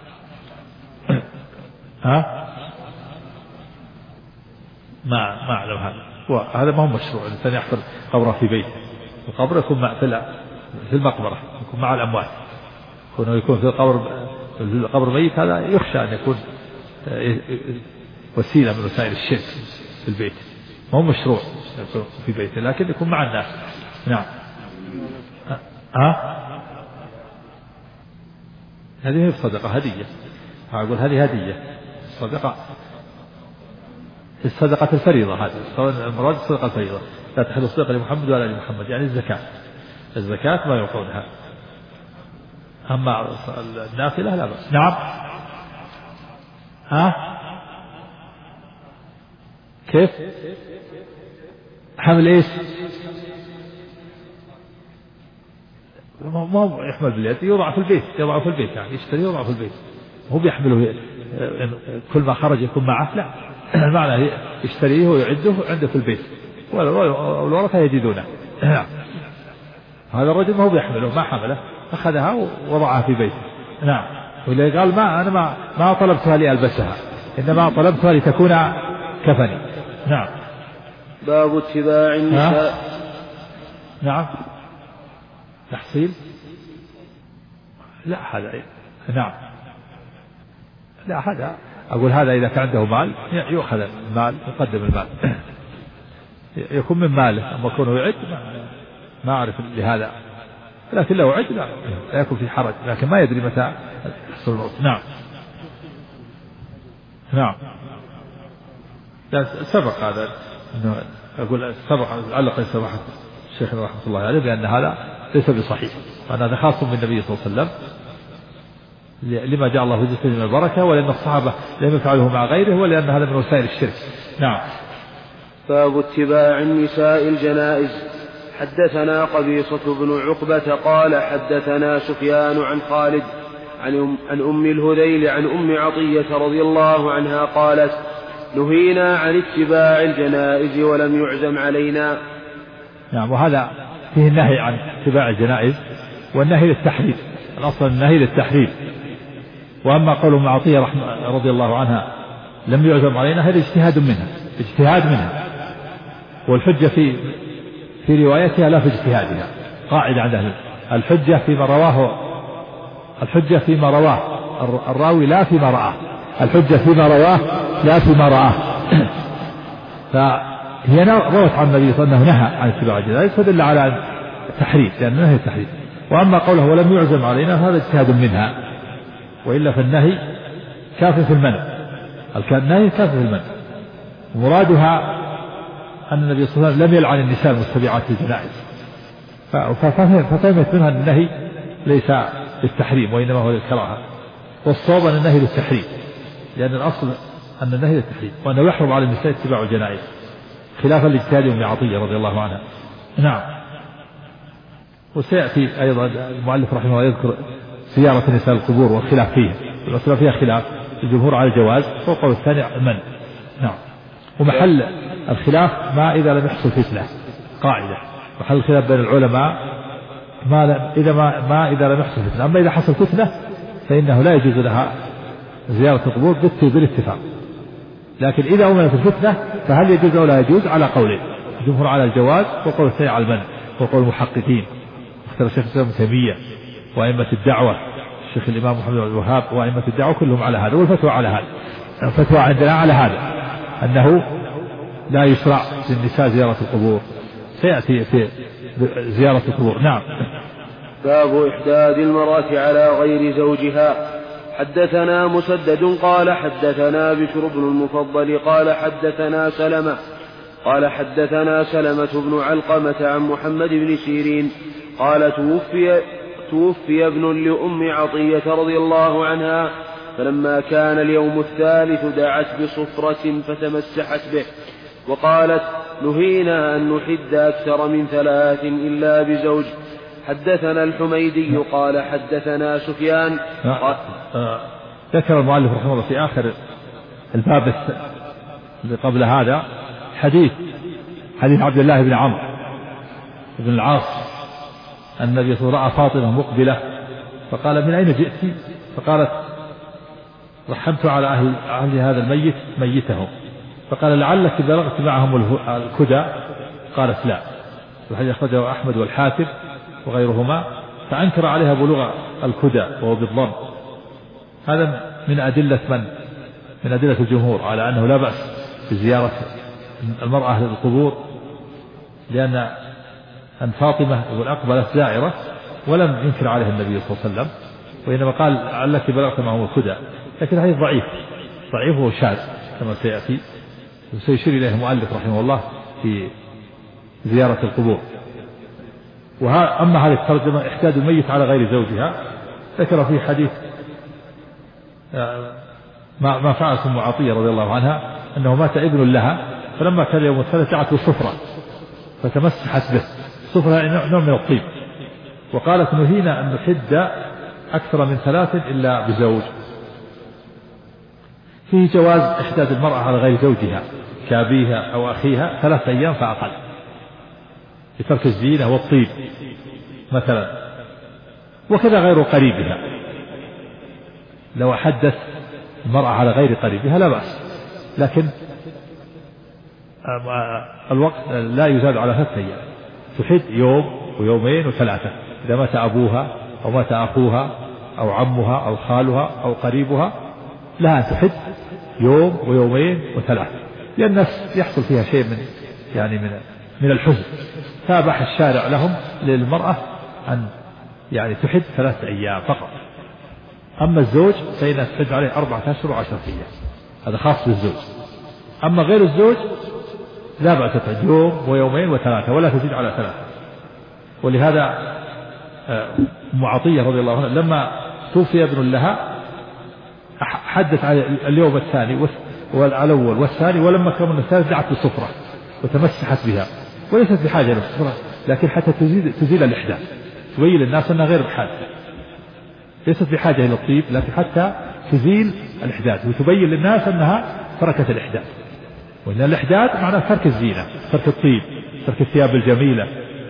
ما أعلم هذا، وهذا ما هو مشروع الإنسان يحفر قبره في بيته، القبر يكون في المقبرة، يكون مع الأموات، يكون في القبر ميت، هذا يخشى أن يكون وسيلة من وسائل الشرك في البيت، ما هو مشروع يكون في بيته، لكن يكون مع الناس. نعم. هذه الصدقة هدية، أقول هذه هدية الصدقة الفريضة، هذه المراد الصدقة الفريضة، لا تحل الصدقة لمحمد ولا لمحمد، يعني الزكاة ما يعطونها، أما النافلة لا بأس. نعم. كيف حمل إيش؟ ما هو يحمل باليد، يوضع في البيت يعني يشتري يوضع في البيت، هو بيحمله كل ما خرج يكون معه، لا، المعنى يشتريه ويعده عنده في البيت والورثة يجدونه. هذا الرجل ما هو بيحمله، ما حمله، أخذها ووضعها في بيته. نعم. واللي قال أنا ما طلبتها لألبسها، إنما طلبتها لتكون كفني. نعم.
باب اتباع النساء.
نعم. تحصيل لا هذا. نعم. لا هذا أقول هذا إذا كان عنده مال يؤخذ المال، يقدم المال، يكون من ماله، أما كونه يعد ما أعرف لهذا، لكن لو عد لا يكون في حرج، لكن ما يدري متى يحصل الموت. نعم. نعم. سبق هذا إنه أقول سبق علق سماحة الشيخ رحمة الله عليه بأن هذا ليس بصحيح، وأن هذا خاص بالنبي صلى الله عليه وسلم لما جاء الله في جسده من البركة، ولأن الصحابة لم يفعلوه مع غيره، ولأن هذا من وسائل الشرك. نعم.
باب اتباع النساء الجنائز. حدثنا قبيصة بن عقبة قال حدثنا سفيان عن خالد عن أم الهذيل عن أم عطية رضي الله عنها قالت نهينا عن اتباع الجنائز ولم يعزم علينا.
نعم. وهذا فيه النهي عن اتباع الجنائز، والنهي للتحريم، الأصل النهي للتحريم. وأما قول أم عطية رضي الله عنها لم يعزم علينا، هذا اجتهاد منها، والحجة في روايتها لا في اجتهادها. قاعدة عند أهل الحجة فيما رواه الراوي لا فيما رآه، الحجة فيما رواه لا فيما رآه. فهي روت عن النبي صلى الله عليه وسلم نهى عن اتباع الجنائز، فدل على التحريم، لأن نهي التحريم. وأما قوله ولم يعزم علينا هذا اجتهاد منها، وإلا فالنهي كاف في المنع، النهي كاف في المنع. مرادها أن النبي صلى الله عليه وسلم لم يلعن النساء المتبعات للجنائز، ففهمت منها أن النهي ليس للتحريم وإنما هو للكراهة، والصواب أن النهي للتحريم، لأن الأصل أن النهي للتحريم، وأنه يحرم على النساء اتباع الجنائز خلافا لاجتهاد أم عطية رضي الله عنها. نعم. وسيأتي أيضا المؤلف رحمه الله يذكر زيارة نساء القبور والخلاف فيها، المسألة فيها خلاف، الجمهور على الجواز والقول الثاني المنع. نعم. ومحل الخلاف ما إذا لم يحصل فتنة، قاعدة محل الخلاف بين العلماء إذا لم يحصل فتنة. أما إذا حصل فتنة فإنه لا يجوز لها زيارة القبور بالاتفاق، لكن إذا أمنت الفتنة فهل يجوز أو لا يجوز على قولين، الجمهور على الجواز والقول الثاني على المنع، وقول المحققين اختار الشيخ الإسلام ابن تيمية وأئمة الدعوة الشيخ الإمام محمد بن الوهاب وأئمة الدعوة كلهم على هذا، والفتوى على هذا. الفتوى عندنا على هذا أنه لا يشرع للنساء زيارة القبور، سيأتي في زيارة القبور. نعم.
باب إحداد المرأة على غير زوجها. حدثنا مسدد قال حدثنا بشر بن المفضل قال حدثنا سلمة بن علقمة عن محمد بن سيرين قال توفي ابن لأم عطية رضي الله عنها، فلما كان اليوم الثالث دعت بصفرة فتمسحت به وقالت نهينا أن نحد أكثر من 3 إلا بزوج. حدثنا الحميدي قال حدثنا سفيان.
ذكر المؤلف رحمه الله في آخر الباب اللي قبل هذا حديث عبد الله بن عمرو بن العاص أن النبي صلى الله عليه وسلم رأى فاطمة مقبلة فقال من أين جئت؟ فقالت رحمت على أهل هذا الميت ميتهم. فقال لعلك بلغت معهم الكدى؟ قالت لا. الحديث أخرجه أحمد والحاكم وغيرهما، فأنكر عليها بلوغ الكدى وهو بالضم. هذا من أدلة الجمهور على أنه لا بأس بزيارة المرأة للقبور، لأن فاطمة أقبلت زائرة ولم ينكر عليها النبي صلى الله عليه وسلم، وإنما قال لعلك بلغت معهم الكدى. لكن الحديث ضعيف وشاذ كما سيأتي وسيشير إليه المؤلف رحمه الله في زيارة القبور. أما هذه الترجمة إحداد الميت على غير زوجها، ذكر في حديث ما فعلت أم عطية رضي الله عنها أنه مات ابن لها، فلما كان يوم الثالث دعت بصفرة فتمسحت به. صفرة نوع من الطيب، وقالت نهينا أن نحد أكثر من 3 إلا بزوج. فيه جواز إحداد المرأة على غير زوجها كأبيها أو أخيها 3 أيام فأقل لترك الزينة والطيب مثلا، وكذا غير قريبها. لو أحدث المرأة على غير قريبها لا بأس، لكن الوقت لا يزاد على 3 أيام. تحد يوم ويومين و3. إذا مات أبوها أو مات أخوها أو عمها أو خالها أو قريبها لها أن تحد يوم ويومين و3، لأن الناس يحصل فيها شيء من الحزن، فأباح الشارع لهم للمرأة أن تحد 3 أيام فقط. أما الزوج فإنها تحد عليه 4 أشهر و10 أيام، هذا خاص بالزوج. أما غير الزوج لا بأس تحد يوم ويومين و3 ولا تزيد على 3. ولهذا أم عطية رضي الله عنها لما توفي ابن لها حدث على اليوم الثاني والأول والثاني، ولما كمل الثالث دعت بالصفرة وتمسحت بها، وليست بحاجة للصفرة، لكن حتى تزيل الإحداث، تبين للناس أنها غير بحاجة، ليست بحاجة إلى الطيب، لكن حتى تزيل الإحداث وتبين للناس أنها تركت الإحداث. وإن الإحداث معناه ترك الزينة، ترك الطيب، ترك الثياب الجميلة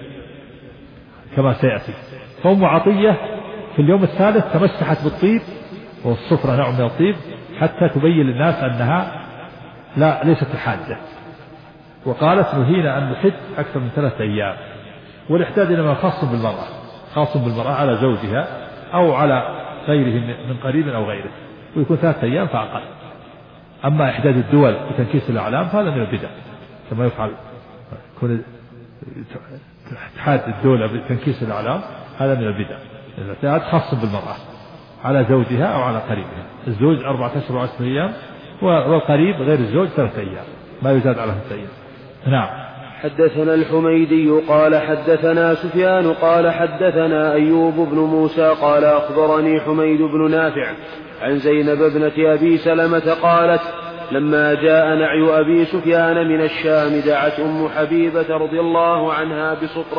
كما سيأتي. فأم عطية في اليوم الثالث تمسحت بالطيب، والصفرة نوع من الطيب، حتى تبين للناس أنها ليست بحاجة. وقالت نهينا أن نحد أكثر من 3 أيام. والإحداد إنما خاص بالمرأة على زوجها أو على غيره من قريب أو غيره، ويكون 3 أيام فأقل. أما إحداد الدول بتنكيس الأعلام فهذا من البدع، كما يفعل يكون تحاد الدولة بتنكيس الأعلام، هذا من البدع. الإحداد خاص بالمرأة على زوجها أو على قريبها. الزوج 4 أشهر و10 أيام، والقريب غير الزوج 3 أيام، ما يزاد على 3 أيام. نعم.
حدثنا الحميدي قال حدثنا سفيان قال حدثنا أيوب بن موسى قال أخبرني حميد بن نافع عن زينب ابنة أبي سلمة قالت لما جاء نعي أبي سفيان من الشام دعت أم حبيبة رضي الله عنها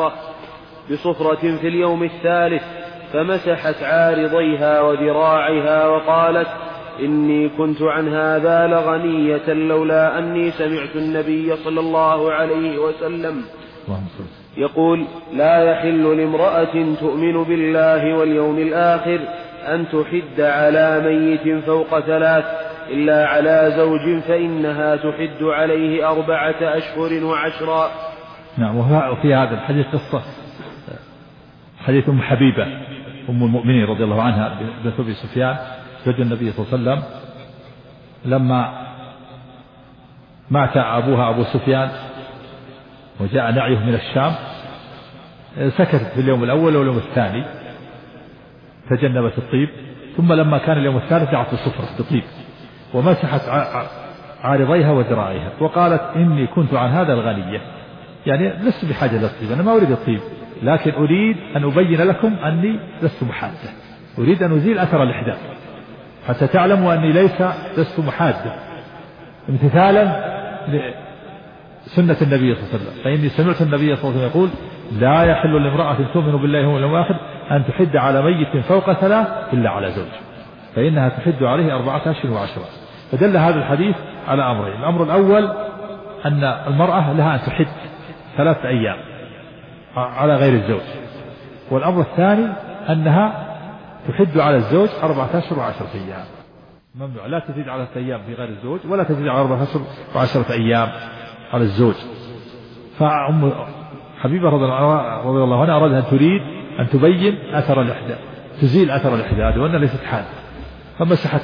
بصفرة في اليوم الثالث، فمسحت عارضيها وذراعها وقالت إني كنت عن هذا لغنية لولا أني سمعت النبي صلى الله عليه وسلم يقول لا يحل لامرأة تؤمن بالله واليوم الآخر أن تحد على ميت فوق 3 إلا على زوج فإنها تحد عليه 4 أشهر و10.
نعم. وفي هذا الحديث قصة حديث أم حبيبة أم المؤمنين رضي الله عنها بنت أبي سفيان زوج النبي صلى الله عليه وسلم لما مات أبوها أبو سفيان وجاء نعيه من الشام سكتت في اليوم الأول واليوم الثاني تجنبت الطيب، ثم لما كان اليوم الثالث جعلت الصفرة بطيب ومسحت عارضيها وذراعيها وقالت إني كنت عن هذا الغنية، يعني لست بحاجة للطيب، أنا ما أريد الطيب، لكن أريد أن أبين لكم أني لست محادة، أريد أن أزيل أثر الإحداث حتى تعلموا أني لست محادة، امتثالا لسنة النبي صلى الله عليه وسلم. فإني سمعت النبي صلى الله عليه وسلم يقول لا يحل لامرأة تؤمن بالله واليوم الآخر أن تحد على ميت فوق 3 إلا على زوج، فإنها تحد عليه 4 أشهر و10. فدل هذا الحديث على أمرين: الأمر الأول أن المرأة لها أن تحد 3 أيام على غير الزوج، والأمر الثاني أنها تحد على الزوج 4 أشهر و10 أيام، ممنوع لا تزيد على 3 أيام في غير الزوج ولا تزيد على 4 أشهر و10 أيام على الزوج. فأم حبيبة رضي الله عنها أرادت أن تريد أن تبين أثر الإحداث، تزيل أثر الإحداث وأنها ليست حادة، فمسحت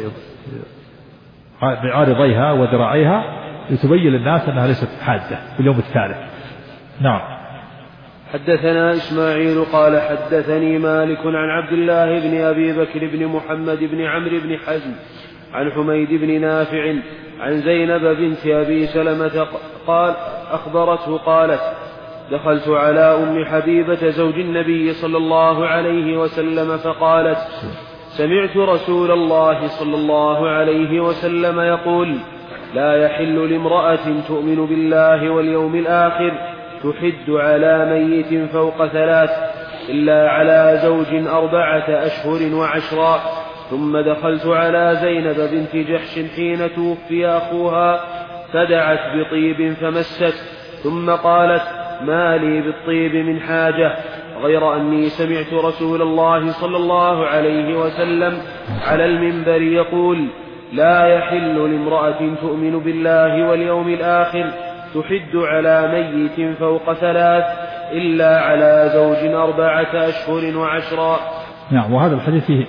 بعارضيها وذراعيها لتبين للناس أنها ليست حادة في اليوم الثالث. نعم.
حدثنا إسماعيل قال حدثني مالك عن عبد الله بن أبي بكر بن محمد بن عمرو بن حزم عن حميد بن نافع عن زينب بنت أبي سلمة قال أخبرته قالت دخلت على أم حبيبة زوج النبي صلى الله عليه وسلم فقالت سمعت رسول الله صلى الله عليه وسلم يقول لا يحل لامرأة تؤمن بالله واليوم الآخر تحد على ميت فوق 3 إلا على زوج 4 أشهر و10. ثم دخلت على زينب بنت جحش حين توفي أخوها فدعت بطيب فمست، ثم قالت ما لي بالطيب من حاجة غير أني سمعت رسول الله صلى الله عليه وسلم على المنبر يقول لا يحل لامرأة تؤمن بالله واليوم الآخر تحد على ميت فوق 3 إلا على زوج 4 أشهر و10.
نعم. وهذا الحديث فيه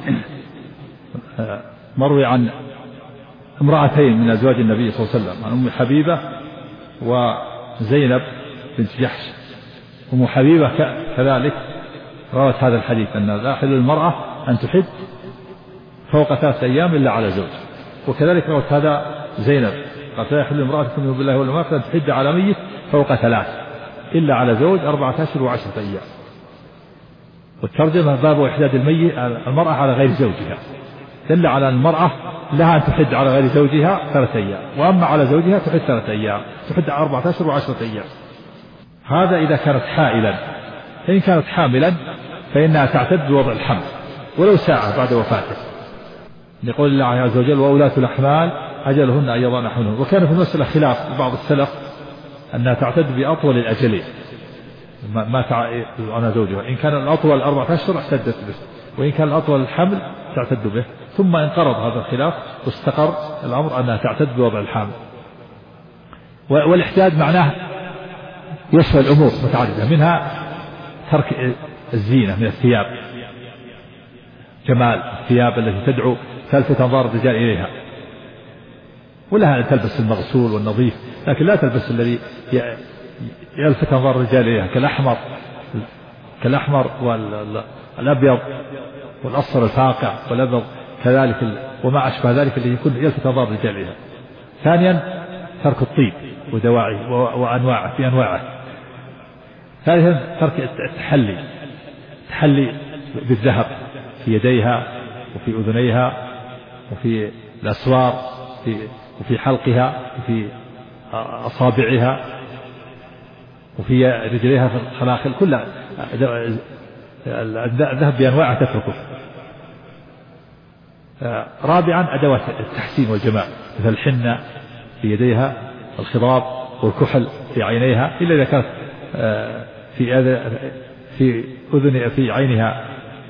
مروي عن امرأتين من أزواج النبي صلى الله عليه وسلم، عن أم حبيبة وزينب بنت جحش. أم حبيبة كذلك روت هذا الحديث أن لا يحل للمرأة أن تحد فوق 3 أيام إلا على زوج، وكذلك روت هذا زينب قالت لا يحل لامرأة تؤمن بالله واليوم الآخر أن تحد على ميت فوق 3 إلا على زوج 4 أشهر و10 أيام. والترجمة باب إحداد المرأة على غير زوجها، دل على المرأة لها أن تحد على غير زوجها 3 أيام، وأما على زوجها تحد 3 أيام، تحد 4 أشهر و10 أيام. هذا إذا كانت حائلا. فإن كانت حاملا فإنها تعتد بوضع الحمل ولو ساعة بعد وفاته، يقول الله عز وجل وأولاة الأحمال أجلهن أن يضعن حملهن. وكان في المسألة خلاف لبعض السلف أنها تعتد بأطول الأجلين ما عن زوجها، إن كان الأطول 4 أشهر اعتدت به، وإن كان الأطول الحمل تعتد به. ثم انقرض هذا الخلاف واستقر الأمر أنها تعتد بوضع الحمل. والاحتياج معناه يشمل أمور متعددة، منها ترك الزينة من الثياب، جمال الثياب التي تدعو تلفت أنظار الرجال إليها، ولها أن تلبس المغسول والنظيف، لكن لا تلبس الذي يلفت أنظار الرجال إليها كالأحمر والأبيض والأصفر الفاقع والأبيض كذلك وما أشبه ذلك الذي يكون يلفت أنظار الرجال إليها. ثانيا ترك الطيب ودواعيه وأنواعه في أنواعه. ثالثا ترك التحلي بالذهب في يديها وفي أذنيها وفي الأسوار وفي حلقها وفي أصابعها وفي رجليها في الخلاخل، كل الذهب بأنواعه تتركه. رابعا أدوات التحسين والجمال مثل الحنة في يديها، الخضاب والكحل في عينيها، إلا إذا كانت في عينها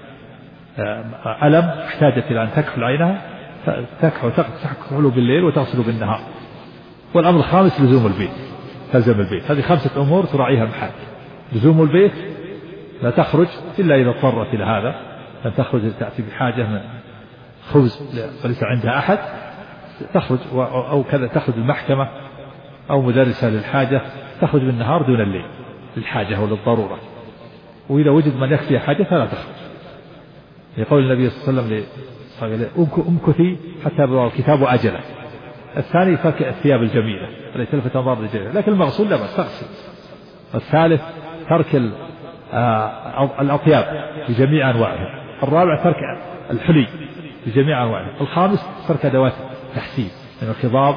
ألم احتاجت إلى أن تكحل عينها تكحل بالليل وتغسل بالنهار. والأمر الخامس لزوم البيت، تلزم البيت. هذه 5 أمور تراعيها المحال. لزوم البيت لا تخرج إلا إذا اضطرت إلى هذا، أن تخرج تأتي بحاجة من خبز فليس عندها أحد تخرج، أو كذا تخرج المحكمة أو مدرسة للحاجة تخرج بالنهار دون الليل للحاجة أو للضرورة، وإذا وجد من يكفي حاجة فلا تخرج. يقول النبي صلى الله عليه وسلم امكثي حتى يبلغ الكتاب أجله. الثاني فك الثياب الجميلة التي تلفت أنظار الرجال، لكن المغسول لا بأس تغسل. الثالث ترك الأطياب بجميع أنواعها. الرابع ترك الحلي بجميع أنواعها. الخامس ترك أدوات تحسين من الخضاب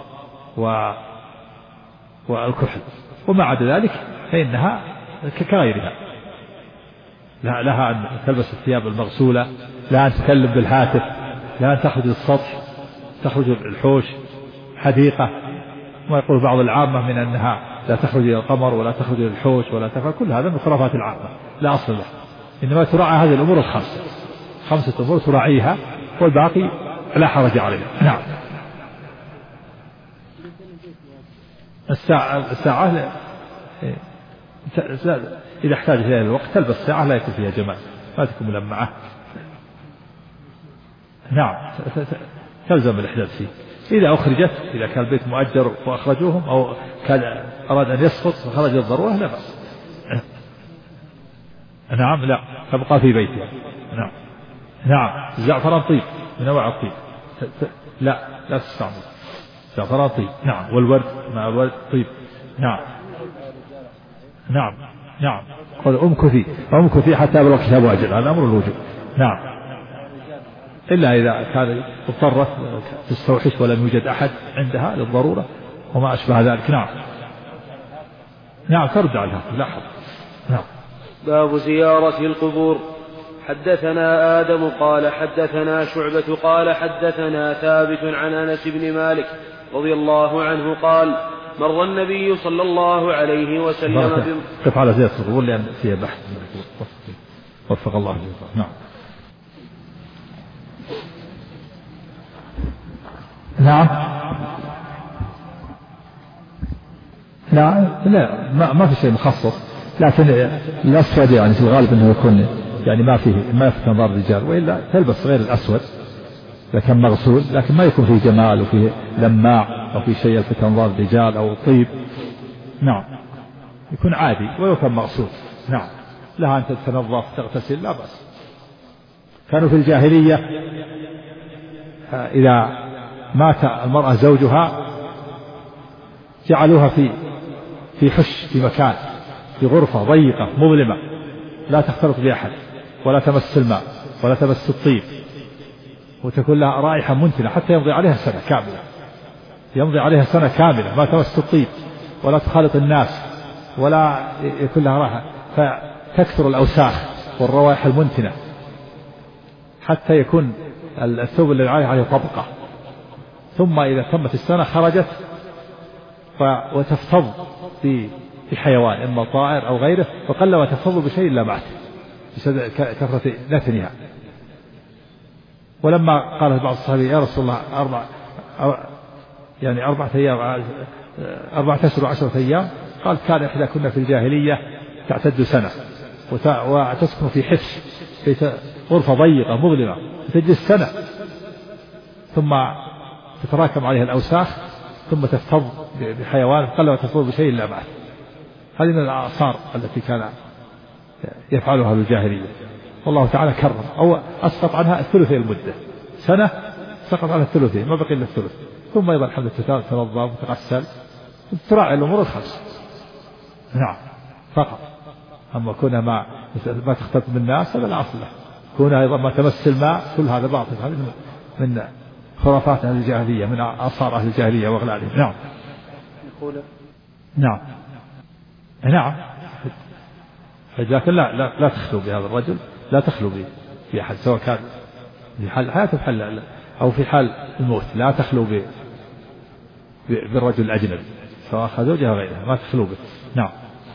والكحل، وما عدا ذلك فإنها كغيرها. لها أن تلبس الثياب المغسولة، لا أن تكلم بالهاتف، لا أن تخرج السطح، تخرج الحوش حديقة. ما يقول بعض العامة من أنها لا تخرج إلى القمر ولا تخرج إلى الحوش ولا تفعل، كل هذا من خرافات العامة لا أصل له. إنما تراعى هذه الأمور الخمسة، 5 أمور تراعيها والباقي لا حرج عليها. نعم. الساعة إذا احتاج إلى الوقت تلبس ساعة لا يكون فيها جمال، ما تكون ملمعة. نعم تلزم الإحداث فيه. إذا أخرجت، إذا كان البيت مؤجر وأخرجوهم أو كان أراد أن يسقط فخرج الضرورة لا بأس. نعم لا تبقى في بيتها. نعم. نعم الزعفران طيب من نوع الطيب، لا تستعمل زعفران طيب. نعم والورد مع الورد طيب. نعم. نعم. نعم قل أمكثي حتى يبلغ الكتاب أجله، هذا أمر الوجوب. نعم إلا إذا كان اضطرت تستوحش ولم يوجد أحد عندها للضرورة وما أشبه ذلك. نعم. نعم ترجع لها لا حد. نعم.
باب زيارة القبور. حدثنا آدم قال حدثنا شعبة قال حدثنا ثابت عن أنس بن مالك رضي الله عنه قال مر النبي صلى الله عليه وسلم
قف على زيارة القبور لأن فيها بحث وفق الله جزاك. نعم. نعم. لا ما في شيء مخصص، لكن الأسود يعني في الغالب أنه يكون يعني ما يفتن أنظار الرجال، وإلا تلبس غير الأسود لكن مغسول، لكن ما يكون فيه جمال وفيه لماع أو فيه شيء يلفت أنظار الرجال أو طيب. نعم يكون عادي ويكون مغسول. نعم لها أن تتنظف تغتسل لا بأس. كانوا في الجاهلية إذا مات المرأة زوجها جعلوها في حش، في مكان، في غرفة ضيقة مظلمة لا تختلط بأحد ولا تمس الماء ولا تمس الطيب، وتكون لها رائحة منتنة حتى يمضي عليها سنة كاملة ما تمس الطيب ولا تخالط الناس ولا يكون لها رائحة، فتكثر الأوساخ والروائح المنتنة حتى يكون الثوب الذي عليه طبقة. ثم إذا تمت السنة خرجت وتفتض بحيوان إما طائر أو غيره، وقلما تفتض بشيء إلا مات بسبب كثرة نتنها. ولما قال بعض الصحابة يا رسول الله 4 أيام 4 أشهر و10 أيام، قال كان إحدى كنا في الجاهلية تعتد سنة وتسكن في حفش في غرفة ضيقة مظلمة تجلس سنة ثم تتراكم عليها الأوساخ ثم تفتض بحيوان قلما تفتض بشيء إلا مات. هذه من الآثار التي كان يفعلها بالجاهلية، والله تعالى كرم أو أسقط عنها الثلثي المدة، سنة سقط عنها الثلثي ما بقي إلا الثلث، ثم أيضا الحمد لله تنظف وتغسل تراعي الأمور الخمس. نعم فقط. أما كنا ما تختلط بالناس هذا لا أصل له، كنا أيضا ما تمس الماء كل هذا باطل، هذا من خرافات أهل الجاهلية، من آثار أهل الجاهلية وأغلالهم. نعم. نعم. نعم. لكن لا تخلو بهذا الرجل، لا تخلو في أحد سواء كان في حال حياته بحال أو في حال الموت، لا تخلو بالرجل الأجنبي سواء أخذ زوجها غيرها ما تخلو به. نعم.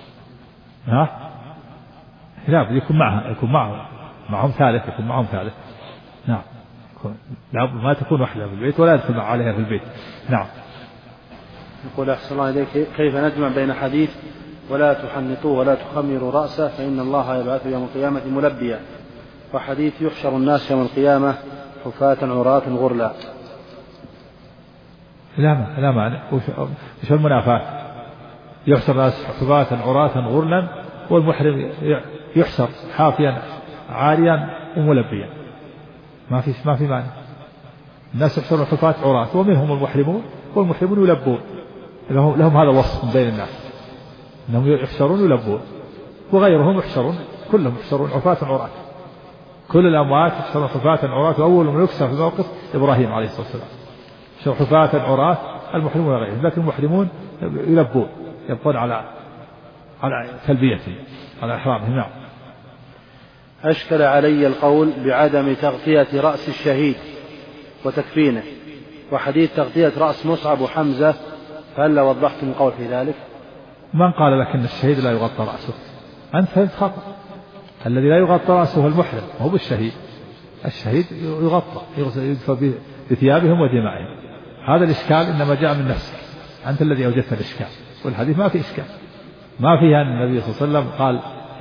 لا يكون معهم ثالث، يكون معهم ثالث. نعم. ما تكون وحدها في البيت ولا يدخل عليها في البيت. نعم.
يقول أحسن الله إليك كيف نجمع بين حديث ولا تحنطوه ولا تخمروا رأسه فإن الله يبعث يوم القيامة ملبيا، وحديث يحشر الناس يوم القيامة حفاة عراة غرلا.
لا معنى وش المنافاة؟ يحشر الناس حفاة عراة غرلا والمحرم يحشر حافيا عاريا وملبيا. ما في معنى. الناس يحشرون حفاة عراة ومنهم المحرمون والمحرمون يلبون، لهم هذا الوصف بين الناس انهم يحشرون يلبون، وغيرهم يحشرون كلهم يحشرون حفاة عراة، كل الأموات يحشرون حفاة عراة، وأول من يكسر في الموقف إبراهيم عليه الصلاة والسلام، يحشر حفاة عراة المحرمون وغيرهم، لكن المحرمون يبقون على تلبيتهم على إحرامهم. نعم.
أشكل علي القول بعدم تغطية رأس الشهيد وتكفينه، وحديث تغطية رأس مصعب وحمزة، فهل وضحتم القول في ذلك؟
من قال لك أن الشهيد لا يغطى رأسه؟ أنت فهمت خطأ. الذي لا يغطى رأسه هو المحرم، هو بالشهيد. الشهيد يغطى يدفى بثيابهم ودمائهم. هذا الإشكال إنما جاء من نفسك، أنت الذي أوجدت الإشكال، والحديث ما في إشكال، ما فيها أن النبي صلى الله عليه وسلم قال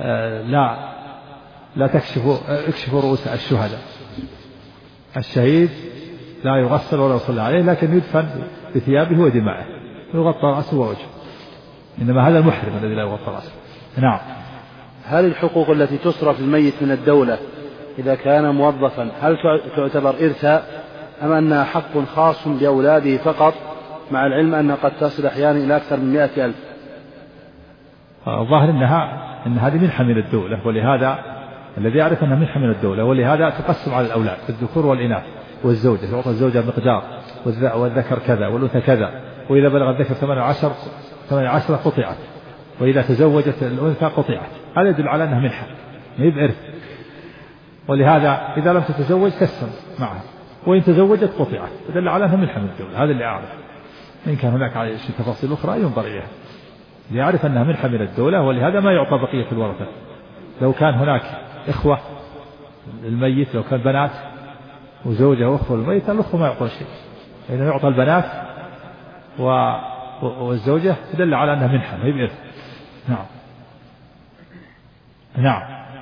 لا اكشفوا رؤوس الشهداء. الشهيد لا يغسل ولا يصلى عليه، لكن يدفن بثيابه ودمائه، يغطى رأسه ووجهه، إنما هذا المحرم الذي لا يغطى رأسه. نعم.
هل الحقوق التي تصرف الميت من الدولة إذا كان موظفا هل تعتبر إرثا، أم أنها حق خاص بأولاده فقط، مع العلم أن قد تصل أحيانا إلى أكثر من 100,000؟
الظاهر أن هذه منحة من الدولة، ولهذا الذي يعرف أنها منحة من الدولة، ولهذا تقسم على الأولاد الذكور والإناث والزوجة، تعطى الزوجة مقدار والذكر كذا والأنثى كذا، وإذا بلغ الذكر 18 قطعت، وإذا تزوجت الأنثى قطعت. هذا يدل على أنها منحة ما هي بإرث، ولهذا إذا لم تتزوج تسلم معها، وإن تزوجت قطعت، يدل على أنها منحة من الدولة. هذا اللي أعرف، إن كان هناك على شيء تفاصيل أخرى ينظر إليها، ليعرف أنها منحة من الدولة، ولهذا ما يعطى بقية الورثة. لو كان هناك إخوة الميت، لو كان بنات وزوجة وأخوة الميت، الأخوة ما يعطون شيء، إذا يعطى البنات والزوجة يدل على أنها منحة ما هي بإرث. نعم. نعم.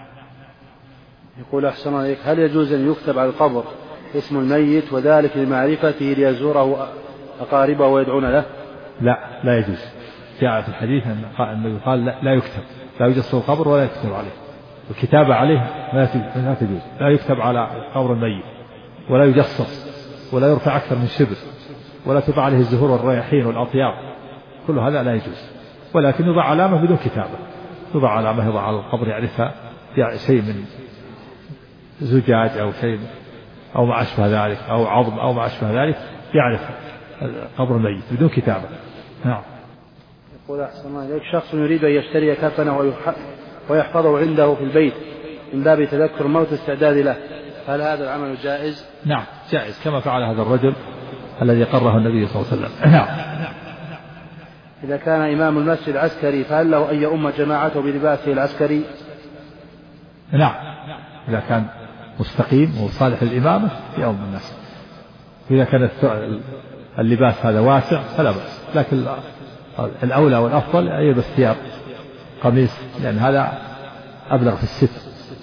يقول أحسن عليك، هل يجوز أن يكتب على القبر اسم الميت وذلك لمعرفته ليزوره أقاربه ويدعون له؟
لا يجوز. جاء في الحديث أنه يقال لا يكتب، لا يجص القبر ولا يكتب عليه، الكتابة عليه لا تجوز، لا يكتب على قبر الميت، ولا يجصص، ولا يرفع أكثر من شبر، ولا تضع عليه الزهور والرياحين والأطياب، كل هذا لا يجوز. ولكن يضع علامة بدون كتابة، يضع علامة يضع على القبر يعرفها، يعني شيء من زجاج أو شيء أو ما أشبه ذلك، أو عظم أو ما أشبه ذلك، يعرف قبر الميت بدون كتابة. نعم.
يقول أحسن عليك، شخص يريد أن يشتري كفنه ويحفظه عنده في البيت من باب تذكر موت استعداد له، هل هذا العمل جائز؟
نعم جائز، كما فعل هذا الرجل الذي قره النبي صلى الله عليه وسلم. نعم.
إذا كان إمام المسجد عسكري فهل له أن يؤم جماعته بلباسه العسكري؟
نعم، إذا كان مستقيم وصالح للإمامة يؤم الناس. إذا كان اللباس هذا واسع فلا بأس، لكن الأولى والأفضل أن يلبس ثياب قميص، لأن هذا أبلغ في الستر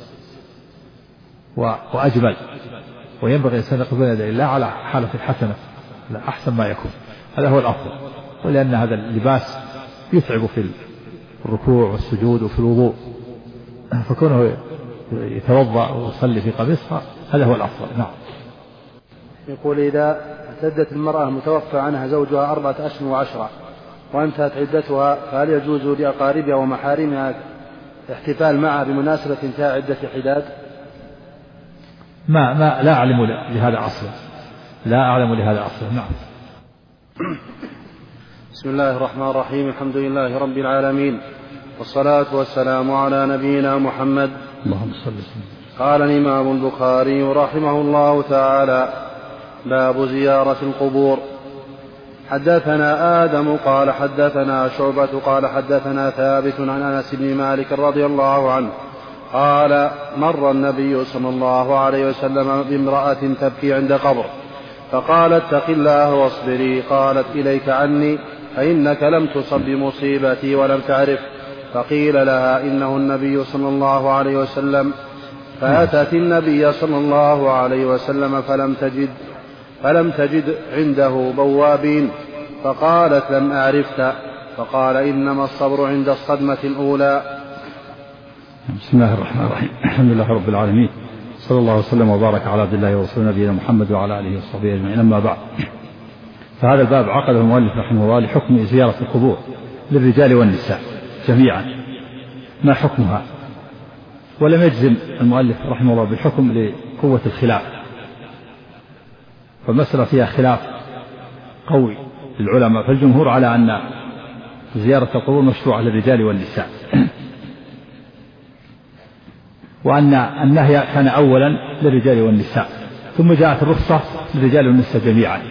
وأجمل، وينبغي الإنسان يقبل يدي الله على حالة حسنة، لا أحسن ما يكون، هذا هو الأفضل. ولأن هذا اللباس يتعب في الركوع والسجود وفي الوضوء، فكونه يتوضأ ويصلي في قميص هذا هو الأفضل. نعم.
يقول إذا اعتدت المرأة المتوفى عنها زوجها 4 أشهر و10 وانتهت عدتها، فهل يجوز لأقاربها ومحارمها الاحتفال معها بمناسبة انتهاء عدة حداد؟
لا أعلم لهذا أصلا، لا أعلم لهذا أصلا. نعم.
بسم الله الرحمن الرحيم، الحمد لله رب العالمين، والصلاة والسلام على نبينا محمد.
اللهم صل وسلم.
قال الإمام البخاري رحمه الله تعالى: باب زيارة القبور. حدثنا آدم قال حدثنا شعبة قال حدثنا ثابت عن أنس بن مالك رضي الله عنه قال: مر النبي صلى الله عليه وسلم بامرأة تبكي عند قبر، فقال: اتق الله واصبري. قالت: إليك عني، فإنك لم تصب بمصيبتي ولم تعرف. فقيل لها: إنه النبي صلى الله عليه وسلم. فأتت النبي صلى الله عليه وسلم فلم تجد عنده بوابين، فقالت لم أعرفك، فقال إنما الصبر عند الصدمة الأولى.
بسم الله الرحمن الرحيم. الحمد لله رب العالمين، صلى الله وسلم وبارك على عبد الله ورسوله نبينا محمد وعلى آله وصحبه أجمعين، أما بعد. فهذا الباب عقده المؤلف رحمه الله لحكم زيارة القبور للرجال والنساء جميعا، ما حكمها؟ ولم يجزم المؤلف رحمه الله بالحكم لقوة الخلاف، فالمسألة فيها خلاف قوي للعلماء، فالجمهور على أن زيارة القبور مشروعة للرجال والنساء، وأن النهي كان أولا للرجال والنساء، ثم جاءت الرخصة للرجال والنساء جميعا.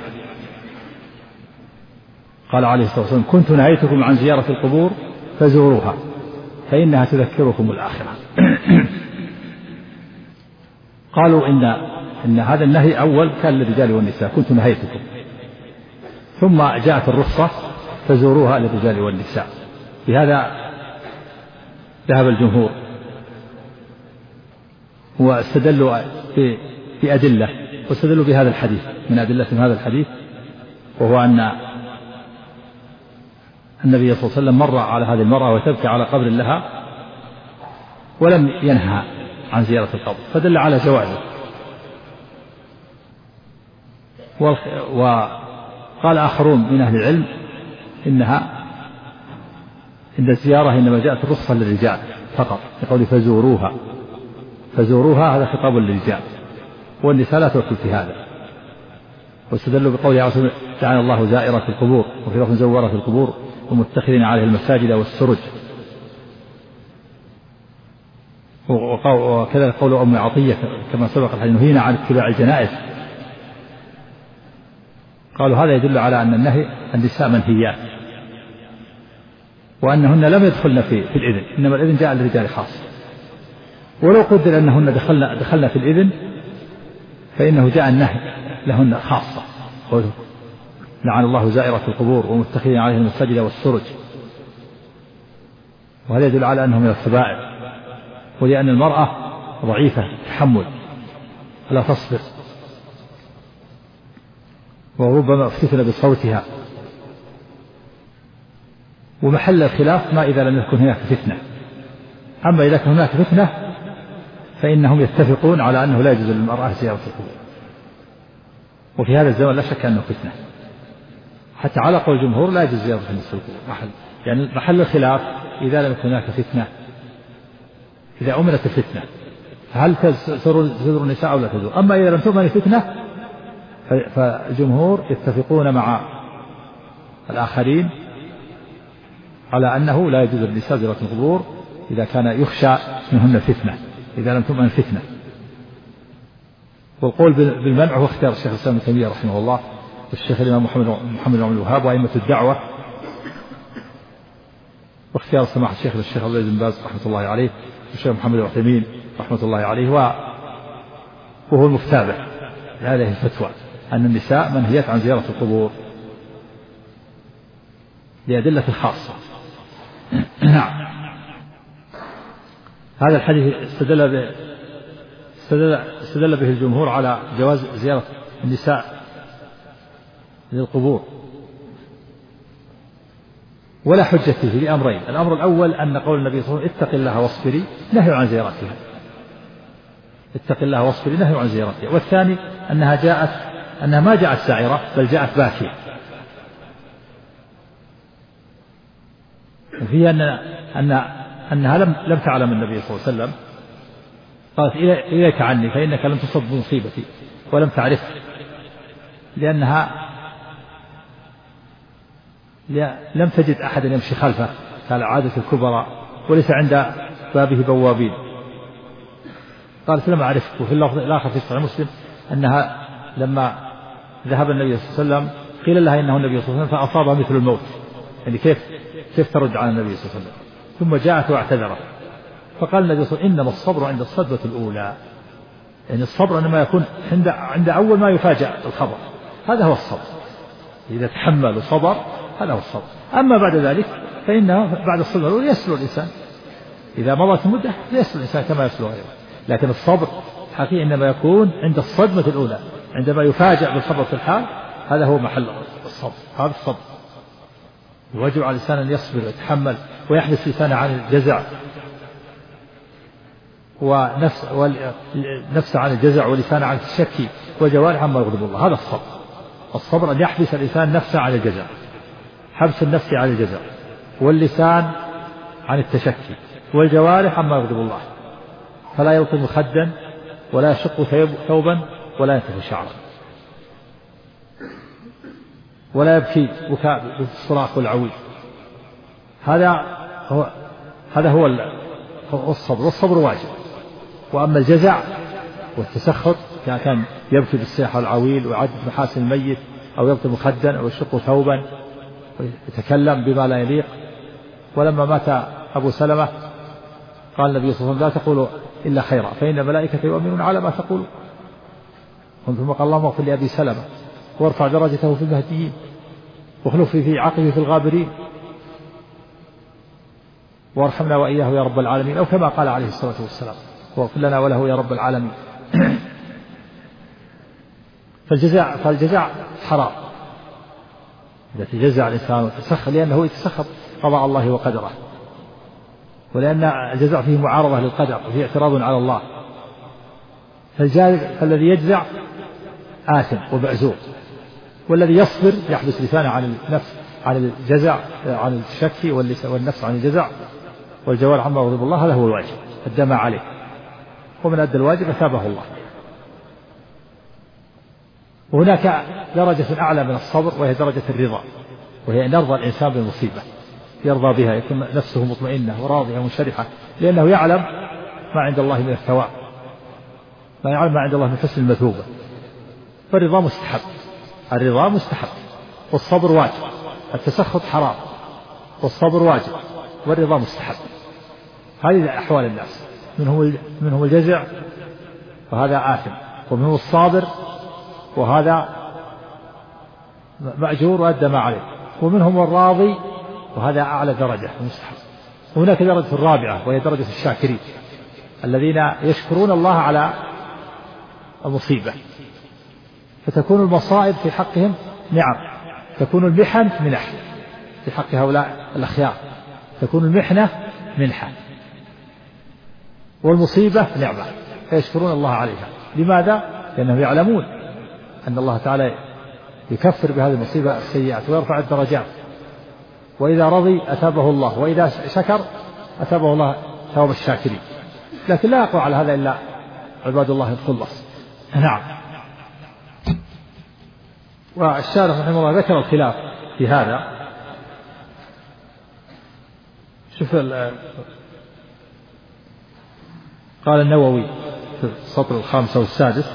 قال عليه الصلاة والسلام: كنت نهيتكم عن زيارة القبور فزوروها فإنها تذكركم الآخرة. قالوا إن هذا النهي أول كان للرجال والنساء، كنت نهيتكم، ثم جاءت الرخصة فزوروها للرجال والنساء. بهذا ذهب الجمهور، واستدلوا بأدلة، واستدلوا بهذا الحديث. من أدلة هذا الحديث وهو أن النبي صلى الله عليه وسلم مر على هذه المرأة وتبكي على قبر لها ولم ينهى عن زيارة القبر، فدل على جوازه. وقال آخرون من أهل العلم إن الزيارة إنما جاءت الرخصة للرجال فقط، يقول فزوروها هذا خطاب للرجال، والنساء لا تدخل في هذا. واستدلوا بقوله عليه وسلم: لعن الله زائرة القبور، وفي لفظ زورة القبور ومتخذين عليه المساجد والسرج. وكذا قول أم عطية كما سبق الحديث: نهينا عن اتباع الجنائز. قالوا هذا يدل على أن النساء منهيات، وأنهن لم يدخلن في الإذن، إنما الإذن جاء للرجال خاص. ولو قدر أنهن دخلن في الإذن فإنه جاء النهي لهن خاصة: لعن الله زائرة القبور ومتخذين عليه المساجد والسرج. وهذا يدل على أنه من الكبائر، ولأن المرأة ضعيفة تحمل لا تصبر، وربما افتتن بصوتها. ومحل الخلاف ما إذا لم يكن هناك فتنة. أما إذا كان هناك فتنة فإنهم يتفقون على أنه لا يجوز للمرأة زيارة القبور، وفي هذا الزمن لا شك أنه فتنة، حتى على قول الجمهور لا يجوز زيارة القبور. يعني محل الخلاف إذا لم يكن هناك فتنة، إذا أمنت الفتنة هل تزور النساء أو لا تزور. أما إذا لم تؤمن الفتنة فالجمهور يتفقون مع الآخرين على أنه لا يجوز للنساء زيارة القبور إذا كان يخشى منهن الفتنة، إذا لم تؤمن الفتنة. والقول بالمنع هو اختيار الشيخ الإسلام ابن تيمية رحمه الله، والشيخ الإمام محمد بن عبد الوهاب وأئمة الدعوة، واختيار سماحة الشيخ عبد العزيز بن باز رحمة الله عليه، والشيخ محمد بن عثيمين رحمة الله عليه، وهو المفتابع هذه الفتوى أن النساء منهيات عن زيارة القبور لأدلة خاصة. نعم. هذا الحديث استدل به الجمهور على جواز زيارة النساء للقبور، ولا حجة فيه لأمرين: الأمر الأول أن قول النبي صلى الله عليه وسلم: اتق الله واصبري، نهي عن زيارتها، اتق الله واصبري نهي عن زيارتها. والثاني أنها ما جاءت ساعرة بل جاءت باكية. وفيها أنها لم تعلم النبي صلى الله عليه وسلم، قالت: إليك عني فإنك لم تصب بمصيبتي، ولم تعرف، لأنها لم تجد أحدا يمشي خلفه كالعادة الكبرى، وليس عند بابه بوابين. قالت: لم أعرفك. وفي اللفظ الآخر في صحيح مسلم أنها لما ذهب النبي صلى الله عليه وسلم قيل لها إنه النبي صلى الله عليه وسلم فأصابها مثل الموت، يعني كيف ترد على النبي صلى الله عليه وسلم. ثم جاءت واعتذرت، فقال النبي صلى الله عليه وسلم: إنما الصبر عند الصدمة الأولى، يعني الصبر إنما يكون عند أول ما يفاجأ الخبر، هذا هو الصبر. إذا تحمل وصبر هذا هو الصبر. أما بعد ذلك فإنه بعد الصدمة الأولى يسلو الإنسان، إذا مضت المدة يسلو الإنسان كما يسلو غيره. لكن الصبر حقيقي إنما يكون عند الصدمة الأولى، عندما يفاجأ بالخبر في الحال، هذا هو محل الصبر. هذا الصبر يجب على الإنسان أن يصبر ويتحمل ويحبس لسانه عن الجزع ونفس عن الجزع ولسانه عن التشكي وجوارح عما يغضب الله. هذا الصبر. الصبر أن يحبس الإنسان نفسه عن الجزع، حبس النفس عن الجزع، واللسان عن التشكي، والجوارح عما يغضب الله، فلا يلطم خدا ولا يشق ثوبا ولا ينتف شعرا ولا يبكي بكاء بالصراخ والعويل. هذا هو الصبر، والصبر واجب. وأما الجزع والتسخط كان يبكي بالصياح والعويل ويعد محاسن الميت أو يلطم خدا أو يشق ثوبا ويتكلم بما لا يليق. ولما مات أبو سلمة قال النبي صلى الله عليه وسلم: لا تقولوا إلا خيرا فإن الملائكة يؤمنون على ما تقولون. ثم قال: اللهم اغفر لأبي سلمة وارفع درجته في المهديين واخلف في عقبه في الغابرين وارحمنا وإياه يا رب العالمين، أو كما قال عليه الصلاة والسلام: واغفر لنا وله يا رب العالمين. فالجزع حرام إذا تجزع الإنسان وتسخط، لأنه يتسخط قضاء الله وقدره، ولأن الجزع فيه معارضة للقدر وفيه اعتراض على الله. فالذي يجزع آثم ومعزور، والذي يصبر يحبس لسانه عن النفس عن الجزع عن الشك والنفس عن الجزع والجوارح عما يغضب الله. هذا هو الواجب، أدى ما عليه، ومن أدى الواجب أثابه الله. وهناك درجة أعلى من الصبر وهي درجة الرضا، وهي أن يرضى الإنسان بالمصيبة، يرضى بها، يكون نفسه مطمئنة وراضية منشرحة، لأنه يعلم ما عند الله من الثواب، ما يعلم ما عند الله من حسن المثوبة. فالرضا مستحب، الرضا مستحب، والصبر واجب. التسخط حرام والصبر واجب، والرضا مستحب. هذه أحوال الناس، منهم الجزع وهذا آثم، ومنهم الصابر وهذا مأجور وأدى ما عليه، ومنهم الراضي وهذا أعلى درجة مستحب. وهناك درجة الرابعة وهي درجة الشاكرين، الذين يشكرون الله على المصيبة، فتكون المصائب في حقهم نعم، تكون المحن منح في حق هؤلاء الأخيار، تكون المحنة منحة والمصيبة نعمة، فيشكرون الله عليها. لماذا؟ لأنهم يعلمون أن الله تعالى يكفر بهذه المصيبة السيئات ويرفع الدرجات، وإذا رضي أثابه الله، وإذا شكر أثابه الله ثواب الشاكرين. لكن لا يقع على هذا إلا عباد الله الخلص. نعم. والشارح رحمه الله ذكر الخلاف في هذا. شوف قال النووي في السطر الخامس والسادس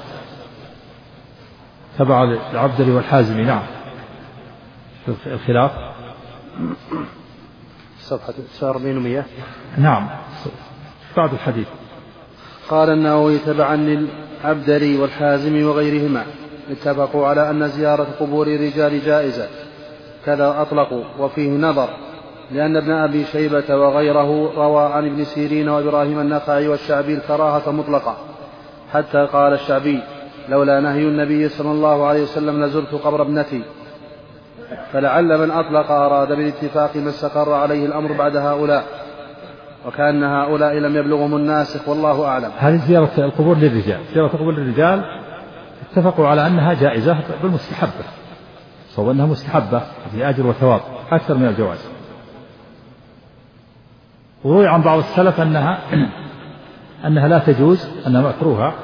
تبع العبدري والحازمي. نعم. الخلاف
صفحة 49 و100.
نعم بعد الحديث.
قال النووي تبعا للعبدري والحازمي وغيرهما اتفقوا على أن زيارة قبور الرجال جائزة، كذا أطلقوا، وفيه نظر، لأن ابن أبي شيبة وغيره روى عن ابن سيرين وإبراهيم النخعي والشعبي الكراهة مطلقة، حتى قال الشعبي: لولا نهي النبي صلى الله عليه وسلم لزرت قبر ابنتي. فلعل من أطلق أراد بالاتفاق ما استقر عليه الأمر بعد هؤلاء، وكأن هؤلاء لم يبلغهم الناسخ، والله أعلم.
هذه زيارة القبور للرجال، زيارة القبور للرجال اتفقوا على أنها جائزة بالمستحبة، سواء أنها مستحبة في أجر وثواب أكثر من الجواز. وروي عن بعض السلف أنها لا تجوز، أنها مكروهة،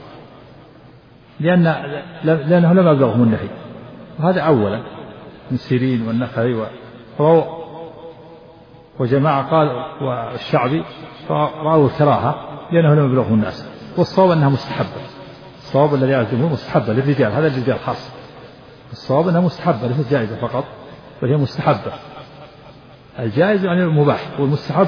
لأنه لم يبلغهم النهي. وهذا أولا من سيرين والنخعي وجماعة قال والشعبي رأوا الكراهة لأنه لم يبلغهم الناس. والصواب أنها مستحبة، الصواب الذي على الجمهور مستحبة للرجال، هذا الرجال خاص. الصواب أنها مستحبة ليست جائزة فقط، بل هي مستحبة. الجائز يعني المباح، والمستحب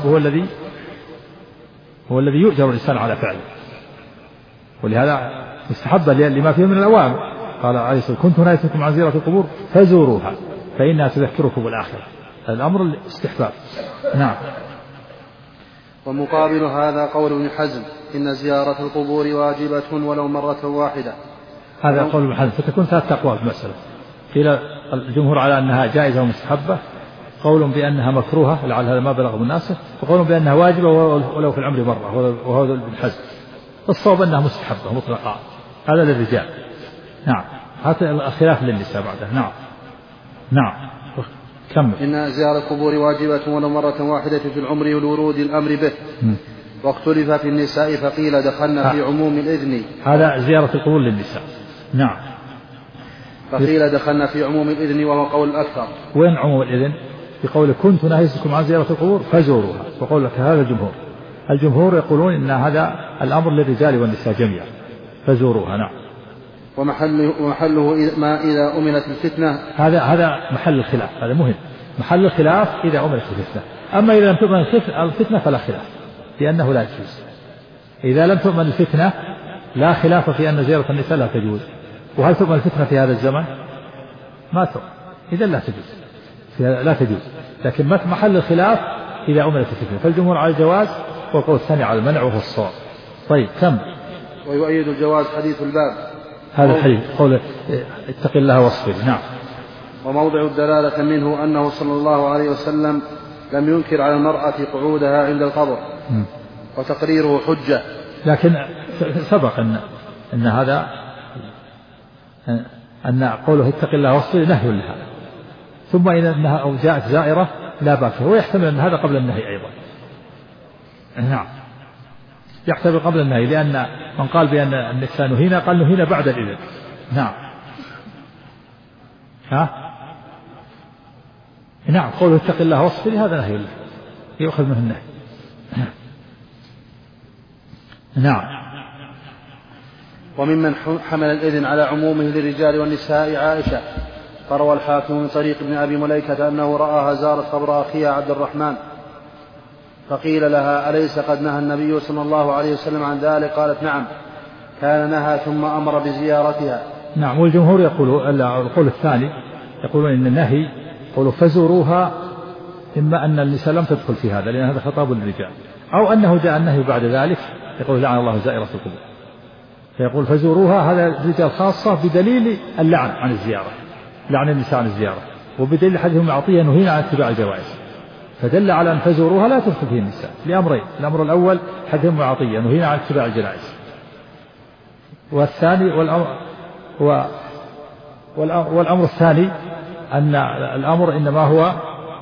هو الذي يؤجر الإنسان على فعله، ولهذا مستحبة لما فيه من الأوامر. قال عليه الصلاة والسلام: كنت نهيتكم عن زيارة القبور فزوروها فإنها تذكركم بالآخرة. الأمر الاستحباب. نعم.
ومقابل هذا قول ابن حزم إن زيارة القبور واجبة ولو مرة واحدة.
هذا قول ابن حزم، فتكون 3 أقوال في المسألة. قيل الجمهور على أنها جائزة ومستحبة، قول بأنها مكروهة لعل هذا ما بلغ الناس، وقول بأنها واجبة ولو في العمر مرة، وهو ابن حزم. الصواب أنها مستحبة مطلقة، هذا للرجال. نعم، هذا الخلاف للنساء بعده. نعم كمل.
إن زيارة القبور واجبة ولو مرة واحدة في العمر لورود الأمر به. واختلف في النساء فقيل دخلنا في عموم الإذن.
هذا زيارة القبور للنساء. نعم.
فقيل دخلنا في عموم الإذن وهو قول الأكثر.
وين عموم الإذن؟ بقول كنت نهيتكم عن زيارة القبور فزوروها، وقول لك هذا الجمهور يقولون إن هذا الأمر للرجال والنساء جميعا، فزوروها. نعم.
ومحله ما إذا أمنت الفتنة.
هذا محل الخلاف، هذا مهم. محل الخلاف إذا أمنت الفتنة. أما إذا لم تؤمن الفتنة فلا خلاف في أنه لا يجوز. إذا لم تؤمن الفتنة لا خلاف في أن زيارة النساء لا تجوز. وهل تؤمن الفتنة في هذا الزمن؟ ما تؤمن، إذا لا تجوز. لكن محل الخلاف إذا أمنت الفتنة، فالجمهور على الجواز والقول الثاني على المنع وهو الصواب. طيب كم.
ويؤيد الجواز حديث الباب،
هذا الحديث قول اتق الله واصبر. نعم.
وموضع الدلالة منه أنه صلى الله عليه وسلم لم ينكر على المرأة قعودها عند القبر وتقريره حجة.
لكن سبق أن هذا أن قوله اتق الله واصبر نهي لها، ثم إنها أو جاءت زائرة لا بأس، ويحتمل أن هذا قبل النهي أيضا. نعم، يحتمل قبل النهي، لأن من قال بأن النساء نهينا قال نهينا بعد الإذن. نعم. نعم، قوله اتق الله واصبر هذا نهي له، يؤخذ منه النهي. نعم.
وممن حمل الإذن على عمومه للرجال والنساء عائشة، فروى الحاكم من طريق ابن أبي مليكة أنه رآها زارت قبر أخيها عبد الرحمن، فقيل لها أليس قد نهى النبي صلى الله عليه وسلم عن ذلك؟ قالت نعم، كان نهى ثم أمر بزيارتها.
نعم. والجمهور يقول القول الثاني، يقولون إن النهي يقولوا فزوروها، إما أن النساء لم تدخل في هذا لأن هذا خطاب للرجال، أو أنه جاء النهي بعد ذلك، يقول لعن الله زائرة القبور، فيقول فزوروها هذا الرجال خاصة بدليل اللعن عن الزيارة، لعن النساء عن الزيارة، وبدليل حديث ابن عطية نهينا عن اتباع الجوائز، فدل على أن فزوروها لا تدخل فيه النساء لأمرين. الأمر الأول حديث ابن عطية نهينا عن اتباع الجنائز، والثاني والأمر الثاني أن الأمر إنما هو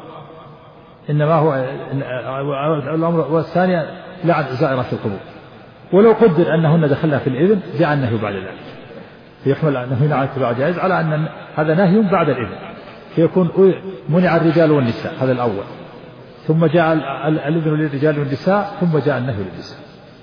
الأمر والثاني لعن زائرة القبور. ولو قدر أنهن دخلنا في الإذن جاء النهي بعد ذلك، فيحمل نهينا عن اتباع الجائز على أن هذا نهي بعد الإذن، فيكون منع الرجال والنساء، هذا الأول، ثم جاء الإذن للرجال والنساء، ثم جاء النهي للنساء.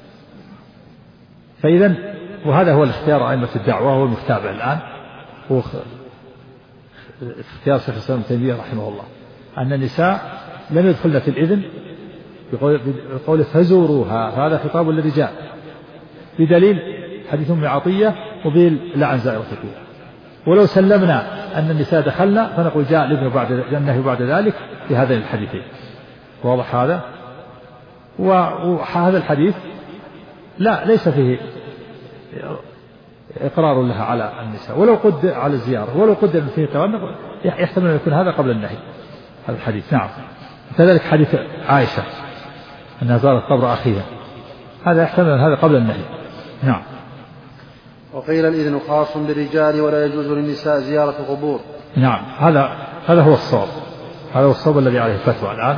فإذا وهذا هو الاختيار أئمة الدعوة، وهو المتابع الآن، هو اختيار شيخ الإسلام ابن تيمية رحمه الله، أن النساء لم يدخلن في الإذن بقول فزوروها، هذا خطاب للرجال بدليل حديث ابن عطية وبدليل لعن زائرة القبور. ولو سلمنا أن النساء دخلنا فنقول جاء النهي بعد ذلك في هذين الحديثين. واضح هذا؟ وهذا الحديث ليس فيه إقرار لها على النساء، ولو قدر على الزيارة، ولو قدر فيه توان يحتمل أن يكون هذا قبل النهي، هذا الحديث. نعم. كذلك حديث عائشة أنها زارت قبر أخيها، هذا يحتمل أن هذا قبل النهي. نعم.
وقيل الإذن خاص بالرجال ولا يجوز للنساء زيارة قبور.
نعم، هذا هو الصواب، هذا هو الصواب الذي عليه الفتوى الآن.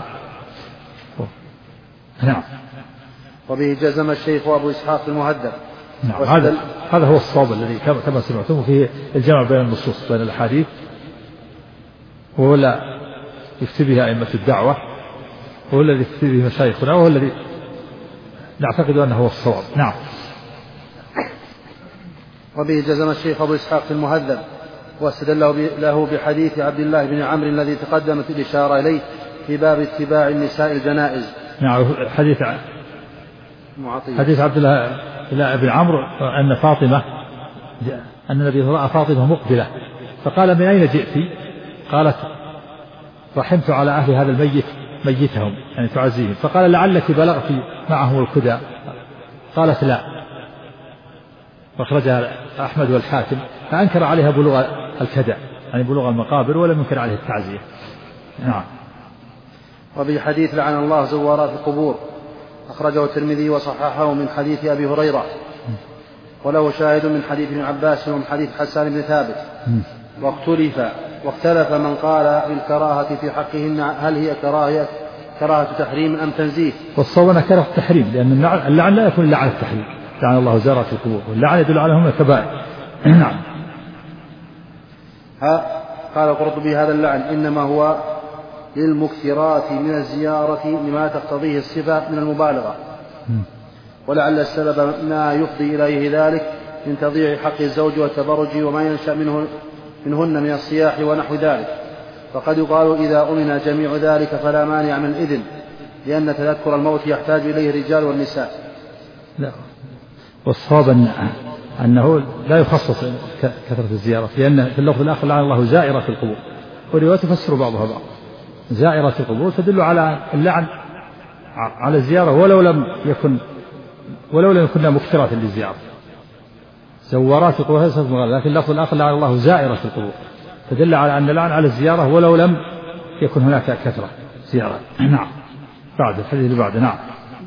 نعم.
وبه جزم الشيخ أبو إسحاق المهذب.
نعم، هذا هو الصواب الذي كما سمعتم فيه الجمع بين النصوص بين الأحاديث، وهو لا يفتي به أئمة الدعوة، وهو الذي يفتي به مشايخنا، وهو الذي نعتقد أنه هو الصواب. نعم.
وبه جزم الشيخ أبو إسحاق المهذب، واستدل له بحديث عبد الله بن عمرو الذي تقدمت الإشارة إليه في باب اتباع النساء الجنائز.
نعم، حديث عبد الله بن عمرو أن فاطمة، أن النبي رأى فاطمة مقبلة فقال من أين جئت؟ قالت رحمت على أهل هذا الميت ميتهم يعني تعزيهم، فقال لعلك بلغت معهم الكدى، قالت لا، فأخرجها أحمد والحاكم، فأنكر عليها بلوغ الكدى يعني بلوغ المقابر، ولم ينكر عليه التعزية. نعم.
وفي حديث لعن الله زوارات القبور أخرجه الترمذي وصححه من حديث أبي هريرة، وله شاهد من حديث ابن عباس ومن حديث حسان بن ثابت. واختلف من قال بالكراهة في حقهن، هل هي كراهة تحريم أم تنزيه؟
والصواب أنها كراهة التحريم، لأن اللعن لا يكون إلا على التحريم، لعن الله زوارات القبور، واللعن يدل عليهم الكبائر. نعم.
قال القرطبي هذا اللعن إنما هو للمكثرات من الزيارة لما تقتضيه الصفة من المبالغة، ولعل السبب ما يفضي إليه ذلك من تضييع حق الزوج والتبرج وما ينشأ منهن من الصياح ونحو ذلك. فقد يقال إذا أمن جميع ذلك فلا مانع من الإذن، لأن تذكر الموت يحتاج إليه الرجال والنساء.
لا، والصواب أنه لا يخصص كثرة الزيارة، لأن في اللفظ الآخر لعن الله زائرة القبور، ورواية تفسر بعضها بعض. زائرة القبور تدل على اللعن على الزيارة ولو لم يكن مكثرات للزيارة. زوارات القبور هذا صفة مغالبة، لكن اللفظ الآخر لعن الله زائرة القبور تدل على أن اللعن على الزيارة ولو لم يكن هناك كثرة زيارة. نعم. بعد الحديث اللي بعده. نعم.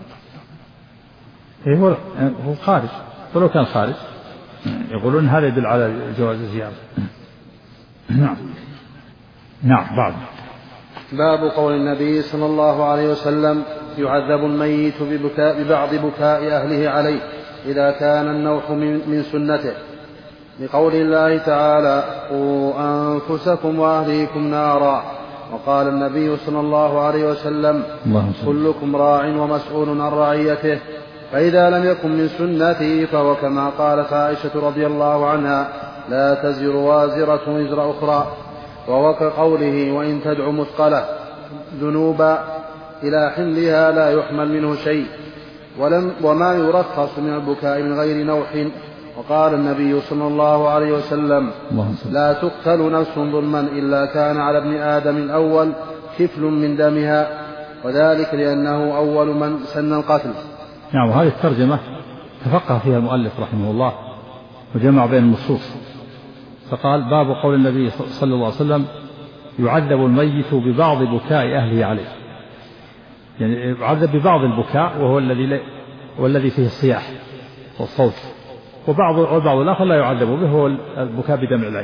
هو خارج، ولو كان خارج يقولون هذا يدل على جواز الزيارة. نعم. نعم. بعد.
باب قول النبي صلى الله عليه وسلم يعذب الميت ببعض بكاء أهله عليه إذا كان النوح من سنته، لقول الله تعالى قوا أنفسكم وأهليكم نارا. وقال النبي صلى الله عليه وسلم كلكم راع ومسؤول عن رعيته، فإذا لم يكن من سنته فهو كما قالت عائشة رضي الله عنها لا تزر وازرة وزر أخرى. وهو كقوله وإن تدع مثقلة ذنوبا إلى حملها لا يحمل منه شيء، وما يرخص من البكاء من غير نوح. وقال النبي صلى الله عليه وسلم لا تقتل نفس ظلما إلا كان على ابن آدم الأول كفل من دمها، وذلك لأنه أول من سن القتل.
نعم. وهذه الترجمة تفقه فيها المؤلف رحمه الله وجمع بين النصوص، فقال باب قول النبي صلى الله عليه وسلم يعذب الميت ببعض بكاء أهله عليه، يعني يعذب ببعض البكاء وهو الذي فيه الصياح والصوت، وبعض الآخر لا يعذب به هو البكاء بدمع العين.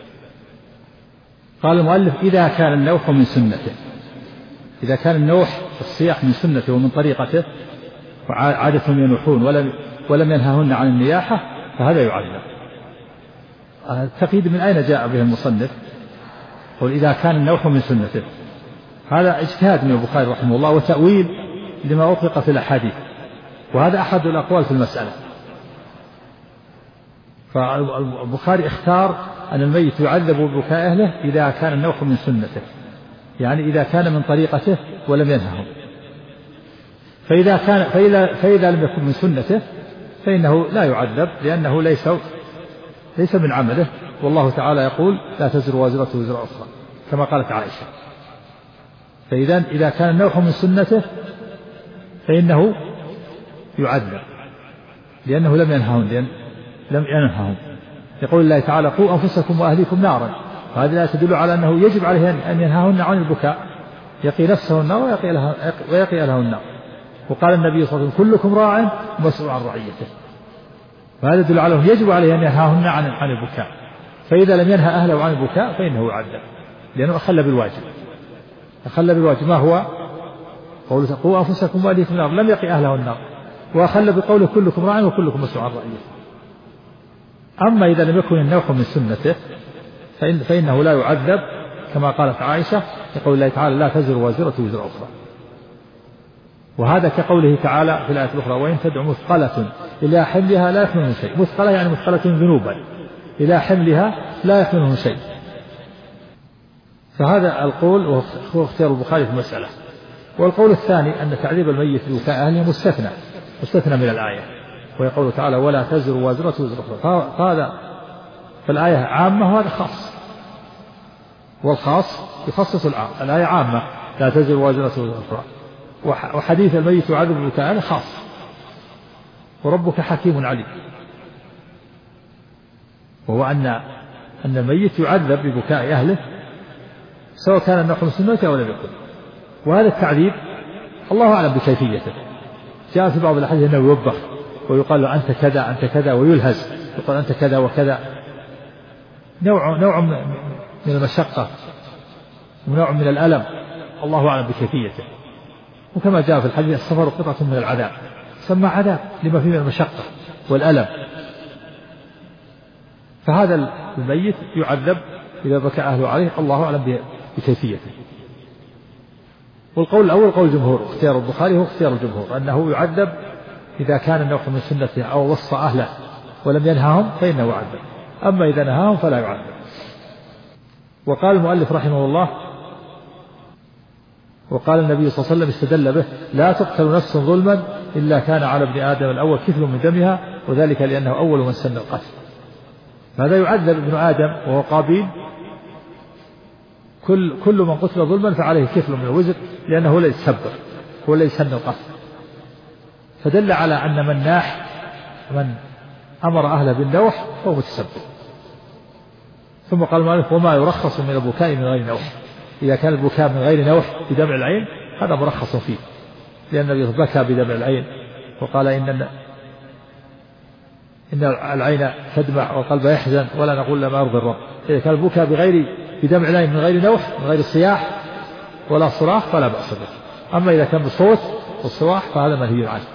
قال المؤلف إذا كان النوح من سنته، إذا كان النوح الصياح من سنته ومن طريقته وعادتهم ينوحون ولم ينههن عن النياحة فهذا يعذب. التقييد من أين جاء به المصنف؟ قل إذا كان النوح من سنته، هذا اجتهاد من البخاري رحمه الله وتأويل لما أطلق في الأحاديث، وهذا أحد الأقوال في المسألة. فالبخاري اختار أن الميت يعذب ببكاء أهله إذا كان النوح من سنته، يعني إذا كان من طريقته ولم ينههم. فإذا لم يكن من سنته فإنه لا يعذب، لأنه ليس من عمله، والله تعالى يقول لا تزر وازرة وزر أخرى كما قالت عائشة. فإذا كان النوح من سنته فإنه يعذب لأنه لم ينههم. يقول الله تعالى قوا أنفسكم وأهليكم نارا، وهذه لا تدل على أنه يجب عليه أن ينهاهن عن البكاء، يقي نفسه النار ويقي له النار. وقال النبي صلى الله عليه وسلم كلكم راع ومسؤول عن رعيته، وهذا يدل على أنه يجب عليه أن ينهاهن عن البكاء. فإذا لم ينهى أهله عن البكاء فإنه يعذب، لأنه أخل بالواجب. ما هو قوله قوا أنفسكم وأهليكم نار، لم يقي أهله النار، وأخل بقوله كلكم راع وكلكم مسؤول عن رعيته. أما إذا لم يكن النوح من سنته فإنه لا يعذب، كما قالت عائشة يقول الله تعالى لا تزر وازرة وزر أخرى. وهذا كقوله تعالى في الآية الأخرى وإن تدع مثقلة إلى حملها لا يحملها شيء. مثقلة يعني مثقلة ذنوبا، إلى حملها لا يحملها شيء. فهذا القول هو اختيار البخاري في المسألة. والقول الثاني أن تعذيب الميت ببكاء أهله مستثنى من الآية، ويقول تعالى ولا تزر وازرة وزر أخرى. فهذا فالآية عامة وهذا خاص، والخاص يخصص العام. الآية عامة لا تزر وازرة وزر أخرى. وحديث الميت يعذب ببكاء خاص، وربك حكيم عليم، وهو أن الميت يعذب ببكاء أهله سواء كان النوح من سنته أو لم يكن. وهذا التعذيب الله أعلم بكيفيته. جاء في بعض الأحاديث أنه يوبخ ويقال له أنت كذا أنت كذا، ويلهز يقول أنت كذا وكذا، نوع من المشقة ونوع من الألم، الله أعلم بكيفيته. وكما جاء في الحديث السفر قطعة من العذاب، سمى عذاب لما فيه من المشقة والألم. فهذا الميت يعذب إذا بكى أهله عليه، الله أعلم بكيفيته. والقول الأول قول الجمهور، اختيار البخاري هو اختيار الجمهور، أنه يعذب إذا كان النوح من سنته أو وصى أهله ولم ينهاهم فإنه يعذب، أما إذا نهاهم فلا يعذب. وقال المؤلف رحمه الله: وقال النبي صلى الله عليه وسلم استدل به: لا تقتل نفس ظلما إلا كان على ابن آدم الأول كفل من دمها، وذلك لأنه أول من سن القتل. هذا يعذب ابن آدم وهو قابيل، كل من قتل ظلما فعليه كفل من الوزر، لأنه هو الذي يتسبب، هو الذي سن القتل. فدل على أن من أمر أهله بالنوح هو متسبب. ثم قال المؤلف: وما يرخص من البكاء من غير نوح. إذا كان البكاء من غير نوح بدمع العين هذا مرخص فيه، لأن النبي بكى بدمع العين وقال إن العين تدمع والقلب يحزن ولا نقول لما يرضي الرب. إذا كان البكاء بدمع العين من غير نوح من غير صياح ولا صراخ فلا بأس به. أما إذا كان بصوت والصراخ فهذا منهي عنه.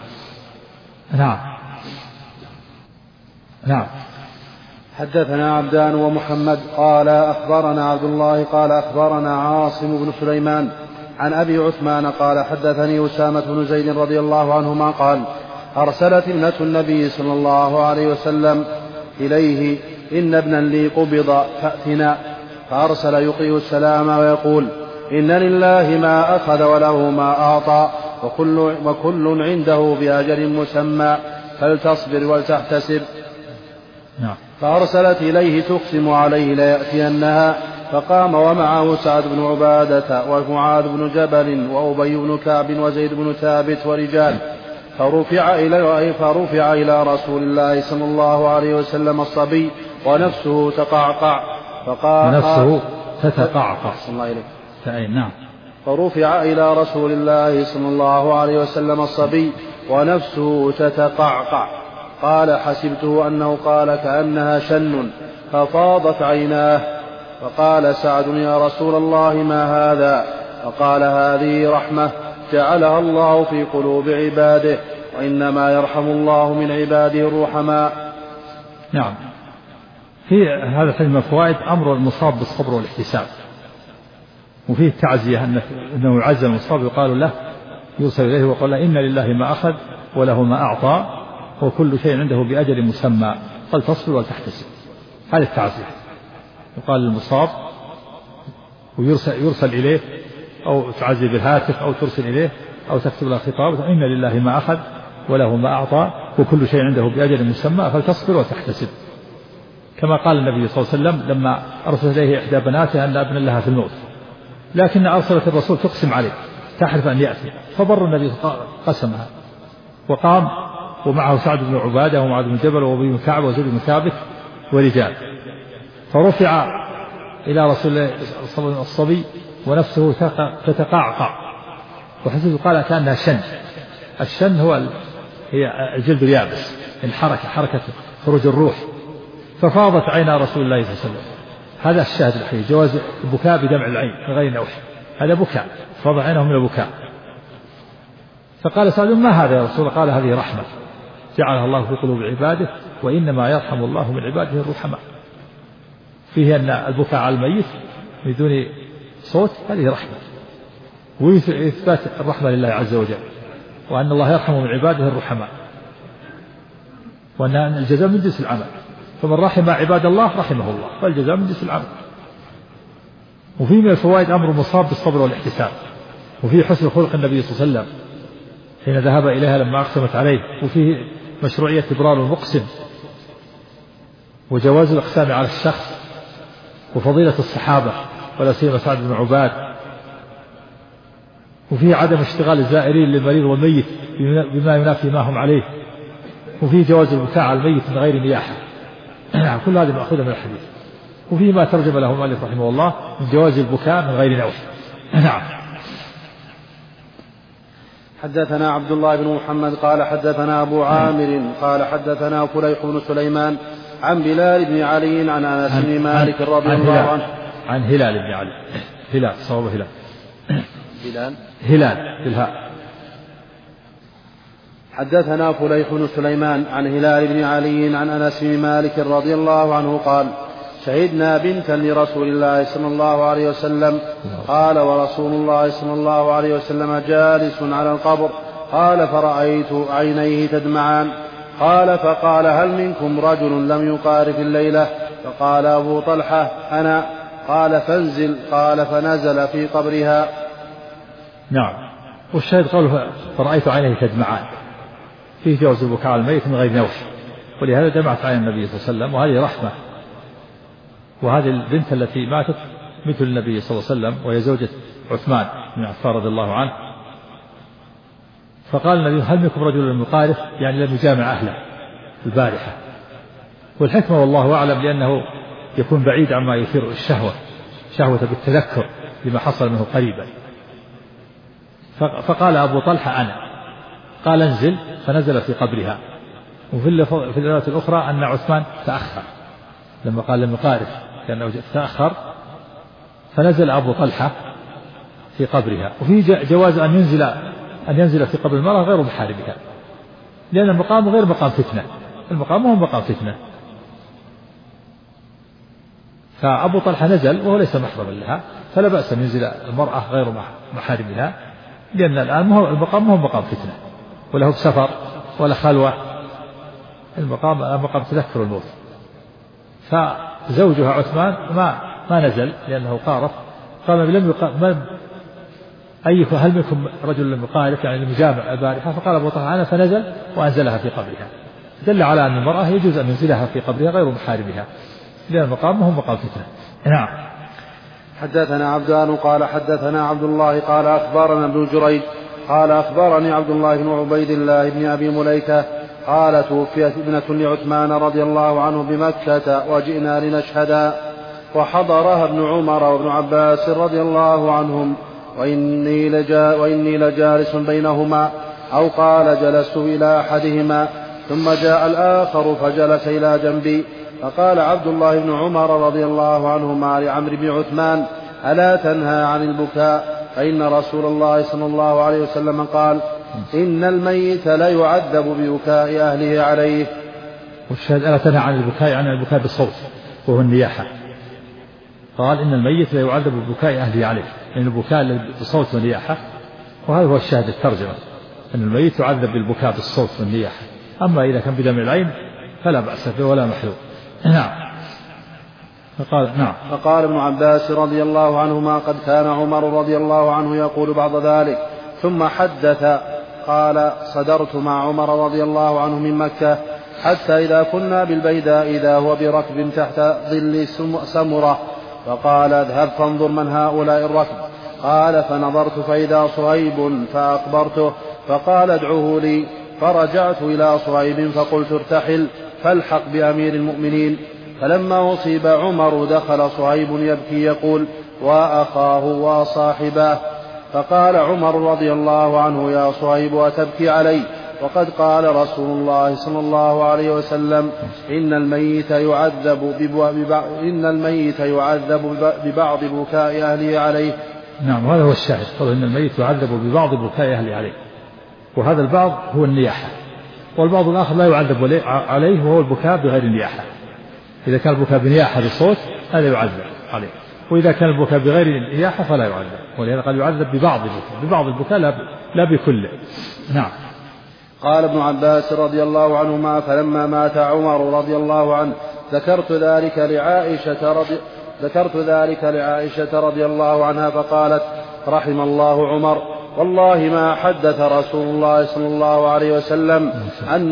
نعم.
حدثنا عبدان ومحمد قال أخبرنا عبد الله قال أخبرنا عاصم بن سليمان عن أبي عثمان قال حدثني أسامة بن زيد رضي الله عنهما قال: أرسلت ابنة النبي صلى الله عليه وسلم إليه: إن ابنا لي قبض فأتنا. فأرسل يقرئ السلام ويقول: إن لله ما أخذ وله ما أعطى، وكل عنده بأجل مسمى، فلتصبر ولتحتسب. فأرسلت إليه تقسم عليه ليأتينها، فقام ومعه سعد بن عبادة ومعاذ بن جبل وأبي بن كعب وزيد بن ثابت ورجال. فرفع إلى رسول الله صلى الله عليه وسلم الصبي ونفسه تقعقع، فقال:
ونفسه تتقعقع.
نعم. فرفع إلى رسول الله صلى الله عليه وسلم الصبي ونفسه تتقعقع، قال: حسبته أنه قال كأنها شن، ففاضت عيناه. فقال سعد: يا رسول الله ما هذا؟ فقال: هذه رحمة جعلها الله في قلوب عباده، وإنما يرحم الله من عباده الرحماء.
نعم. في هذا الحديث من فوائد أمر المصاب بالصبر والاحتساب، وفيه التعزية أنه يعزى المصاب يقال له، يوصل إليه وقال: إن لله ما أخذ وله ما أعطى، وكل شيء عنده بأجل مسمى، فلتصبر ولتحتسب. هذه التعزية، يقال للمصاب ويرسل إليه، أو تعزي بالهاتف أو ترسل إليه أو تكتب له خطاب: إن لله ما أخذ وله ما أعطى، وكل شيء عنده بأجل مسمى، فلتصبر وتحتسب. كما قال النبي صلى الله عليه وسلم لما أرسل إليه إحدى بناته أن ابن لها في الموت، لكن أرسلت الرسول تقسم عليه تحلف أن يأتي، فبر النبي قسمها، وقام ومعه سعد بن عبادة ومعاذ بن جبل وأبي بن كعب وزيد بن ثابت ورجال. فرفع إلى رسول الله صلى الله عليه وسلم الصبي ونفسه تتقعقع، وحسبه قال كأنها شن. الشن هي الجلد اليابس، حركة خروج الروح. ففاضت عينا رسول الله صلى الله عليه وسلم. هذا الشاهد الحديث، جواز البكاء بدمع العين من غير نوح، هذا بكاء، فاضت عينه من البكاء. فقال سعد: ما هذا يا رسول الله؟ قال: هذه رحمة جعلها الله في قلوب عباده، وإنما يرحم الله من عباده الرحماء. فيه أن البكاء على الميت بدون صوت هذه رحمة، وإثبات الرحمة لله عز وجل، وأن الله يرحم من عباده الرحماء، وأن الجزاء من جنس العمل، فمن رحم عباد الله رحمه الله، فالجزاء من جنس العمل. وفيه من الفوائد أمر المصاب بالصبر والاحتساب، وفيه حسن خلق النبي صلى الله عليه وسلم حين ذهب إليها لما أقسمت عليه، وفيه مشروعية إبرار المقسم، وجواز الإقسام على الشخص، وفضيلة الصحابة ولا سيما سعد بن عباد وفيه عدم اشتغال الزائرين للمريض والميت بما ينافي ما هم عليه، وفيه جواز البكاء على الميت من غير نياحة. كل هذه مأخوذة من الحديث. وفيه ما ترجم له المؤلف رحمه الله من جواز البكاء من غير نوح. نعم.
حدثنا عبد الله بن محمد قال حدثنا أبو عامر قال حدثنا فليح بن سليمان عن بلال بن علي عن أنس بن مالك رضي الله عنه.
عن هلال بن علي. هلال صواب هلال بالهاء.
حدثنا فليح بن سليمان عن هلال بن علي عن أنس بن مالك رضي الله عنه قال شهدنا بنتا لرسول الله صلى الله عليه وسلم قال ورسول الله صلى الله عليه وسلم جالس على القبر قال فرأيت عينيه تدمعان قال فقال هل منكم رجل لم يقارف الليلة؟ فقال أبو طلحة أنا. قال فانزل. قال فنزل في قبرها.
نعم. والشاهد قوله فرأيت عينيه تدمعان فيه جواز البكاء على الميت من غير نوح، ولهذا دمعت عين النبي صلى الله عليه وسلم، وهذه رحمة. وهذه البنت التي ماتت مثل النبي صلى الله عليه وسلم وهي زوجة عثمان بن عفان رضي الله عنه، فقال النبي هل منكم رجل لم يقارف، يعني لم يجامع أهله البارحة. والحكمة والله أعلم لأنه يكون بعيد عما يثير الشهوة، شهوة بالتذكر لما حصل منه قريبا. فقال أبو طلحة أنا. قال انزل. فنزل في قبرها. وفي الرواية الأخرى أن عثمان تأخر لما قال لم يقارف لأنه تأخر، فنزل أبو طلحة في قبرها. وفي جواز أن ينزل في قبر المرأة غير محارمها، لأن المقام غير مقام فتنة، المقام هو مقام فتنة. فأبو طلحة نزل وهو ليس محرما لها، فلا بأس أن ينزل المرأة غير محارمها، لأن الآن المقام هو مقام فتنة، وله سفر ولا خلوة، المقام تذكر الموت. فزوجها عثمان ما نزل لأنه قارف. قال هل منكم رجل لم يقارف، يعني لم يجامع البارحة؟ فقال أبو طلحة أنا. فنزل وأنزلها في قبرها. دل على أن المرأة يجوز أن ينزلها في قبرها غير محارمها، لأن المقام هو مقام فتنة. نعم.
حدثنا عبدان قال حدثنا عبد الله قال أخبرنا ابن جريج قال أخبرني عبد الله بن عبيد الله بن أبي مليكة قال توفيت ابنة لعثمان رضي الله عنه بمكة وجئنا لنشهدا، وحضرها ابن عمر وابن عباس رضي الله عنهم، وإني لجالس بينهما، أو قال جلست إلى أحدهما، ثم جاء الآخر فجلس إلى جنبي، فقال عبد الله بن عمر رضي الله عنهما لعمرو بن عثمان ألا تنهى عن البكاء؟ فإن رسول الله صلى الله عليه وسلم قال إن الميت لا يعذب ببكاء أهله عليه.
والشاهد ألا تنهى عن البكاء، عن البكاء بالصوت وهو النياحة. قال إن الميت لا يعذب ببكاء أهله عليه، لأن البكاء بالصوت والنياحة، وهذا هو الشاهد الترجمة، أن الميت يعذب بالبكاء بالصوت والنياحة. أما إذا كان بدمع العين فلا بأس به ولا محذور. نعم.
فقال ابن عباس رضي الله عنهما قد كان عمر رضي الله عنه يقول بعض ذلك. ثم حدث قال صدرت مع عمر رضي الله عنه من مكة حتى إذا كنا بالبيداء إذا هو بركب تحت ظل سمرة، فقال اذهب فانظر من هؤلاء الركب. قال فنظرت فإذا صهيب فأخبرته، فقال ادعوه لي. فرجعت إلى صهيب فقلت ارتحل فالحق بأمير المؤمنين. فلما أصيب عمر دخل صهيب يبكي يقول وأخاه وصاحباه، فقال عمر رضي الله عنه يا صهيب أتبكي علي؟ وقد قال رسول الله صلى الله عليه وسلم إن الميت يعذب ببعض بكاء أهله عليه.
نعم. هذا هو الشاهد، قال إن الميت يعذب ببعض بكاء أهله عليه، وهذا البعض هو النياحة، والبعض الآخر لا يعذب عليه وهو البكاء بغير النياحة. إذا كان البكاء بنياحة بصوت هذا يعذب عليه، وإذا كان البكاء بغير نياحة فلا يعذب، ولهذا قال يعذب ببعض البكاء لا بكله. نعم.
قال ابن عباس رضي الله عنهما فلما مات عمر رضي الله عنه ذكرت ذلك لعائشة رضي الله عنها فقالت رحم الله عمر، والله ما حدث رسول الله صلى الله عليه وسلم أن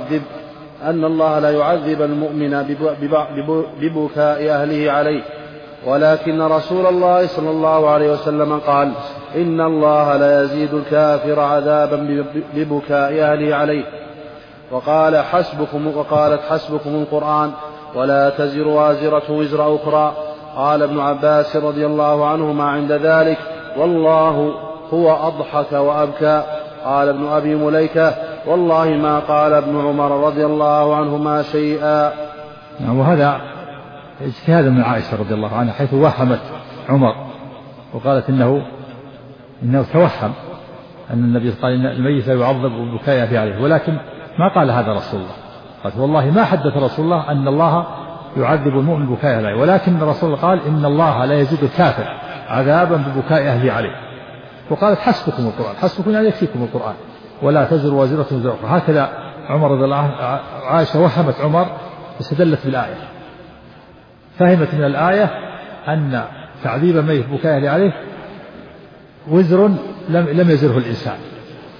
الله لا يعذب المؤمن ببكاء أهله عليه. ولكن رسول الله صلى الله عليه وسلم قال إن الله لا يزيد الكافر عذابا ببكاء أهله عليه. وقالت حسبكم القرآن ولا تزر وازرة وزر أخرى. قال ابن عباس رضي الله عنهما عند ذلك والله هو أضحك وأبكى. قال ابن أبي مليكة والله ما قال ابن عمر رضي الله عنهما شيئا.
وهذا اجتهاد من عائشة رضي الله عنها حيث وهمت عمر وقالت إنه توهم أن النبي قال إن الميت لا يعذب ببكاء عليه، ولكن ما قال هذا رسول الله. قالت والله ما حدث رسول الله أن الله يعذب المؤمن ببكاء عليه، ولكن الرسول قال إن الله لا يزيد الكافر عذابا ببكاء أهله عليه. وقالت حسبكم القرآن، حسبكم يعني يكفيكم القرآن ولا تزر وازرة وزر أخرى. هكذا عمر رضي الله عنه عائشة وهمت عمر واستدلت بالآية، فهمت من الآية أن تعذيب الميت ببكاء أهله عليه وزر لم يزره الإنسان،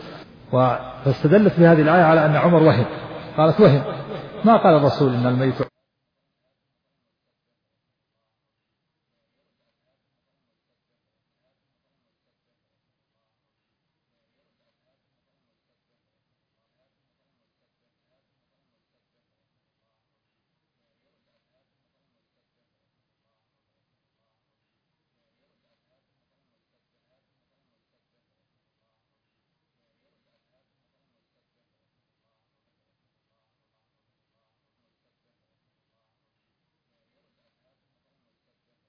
فاستدلت بهذه الآية على أن عمر وهم. قالت وهم، ما قال الرسول إن الميت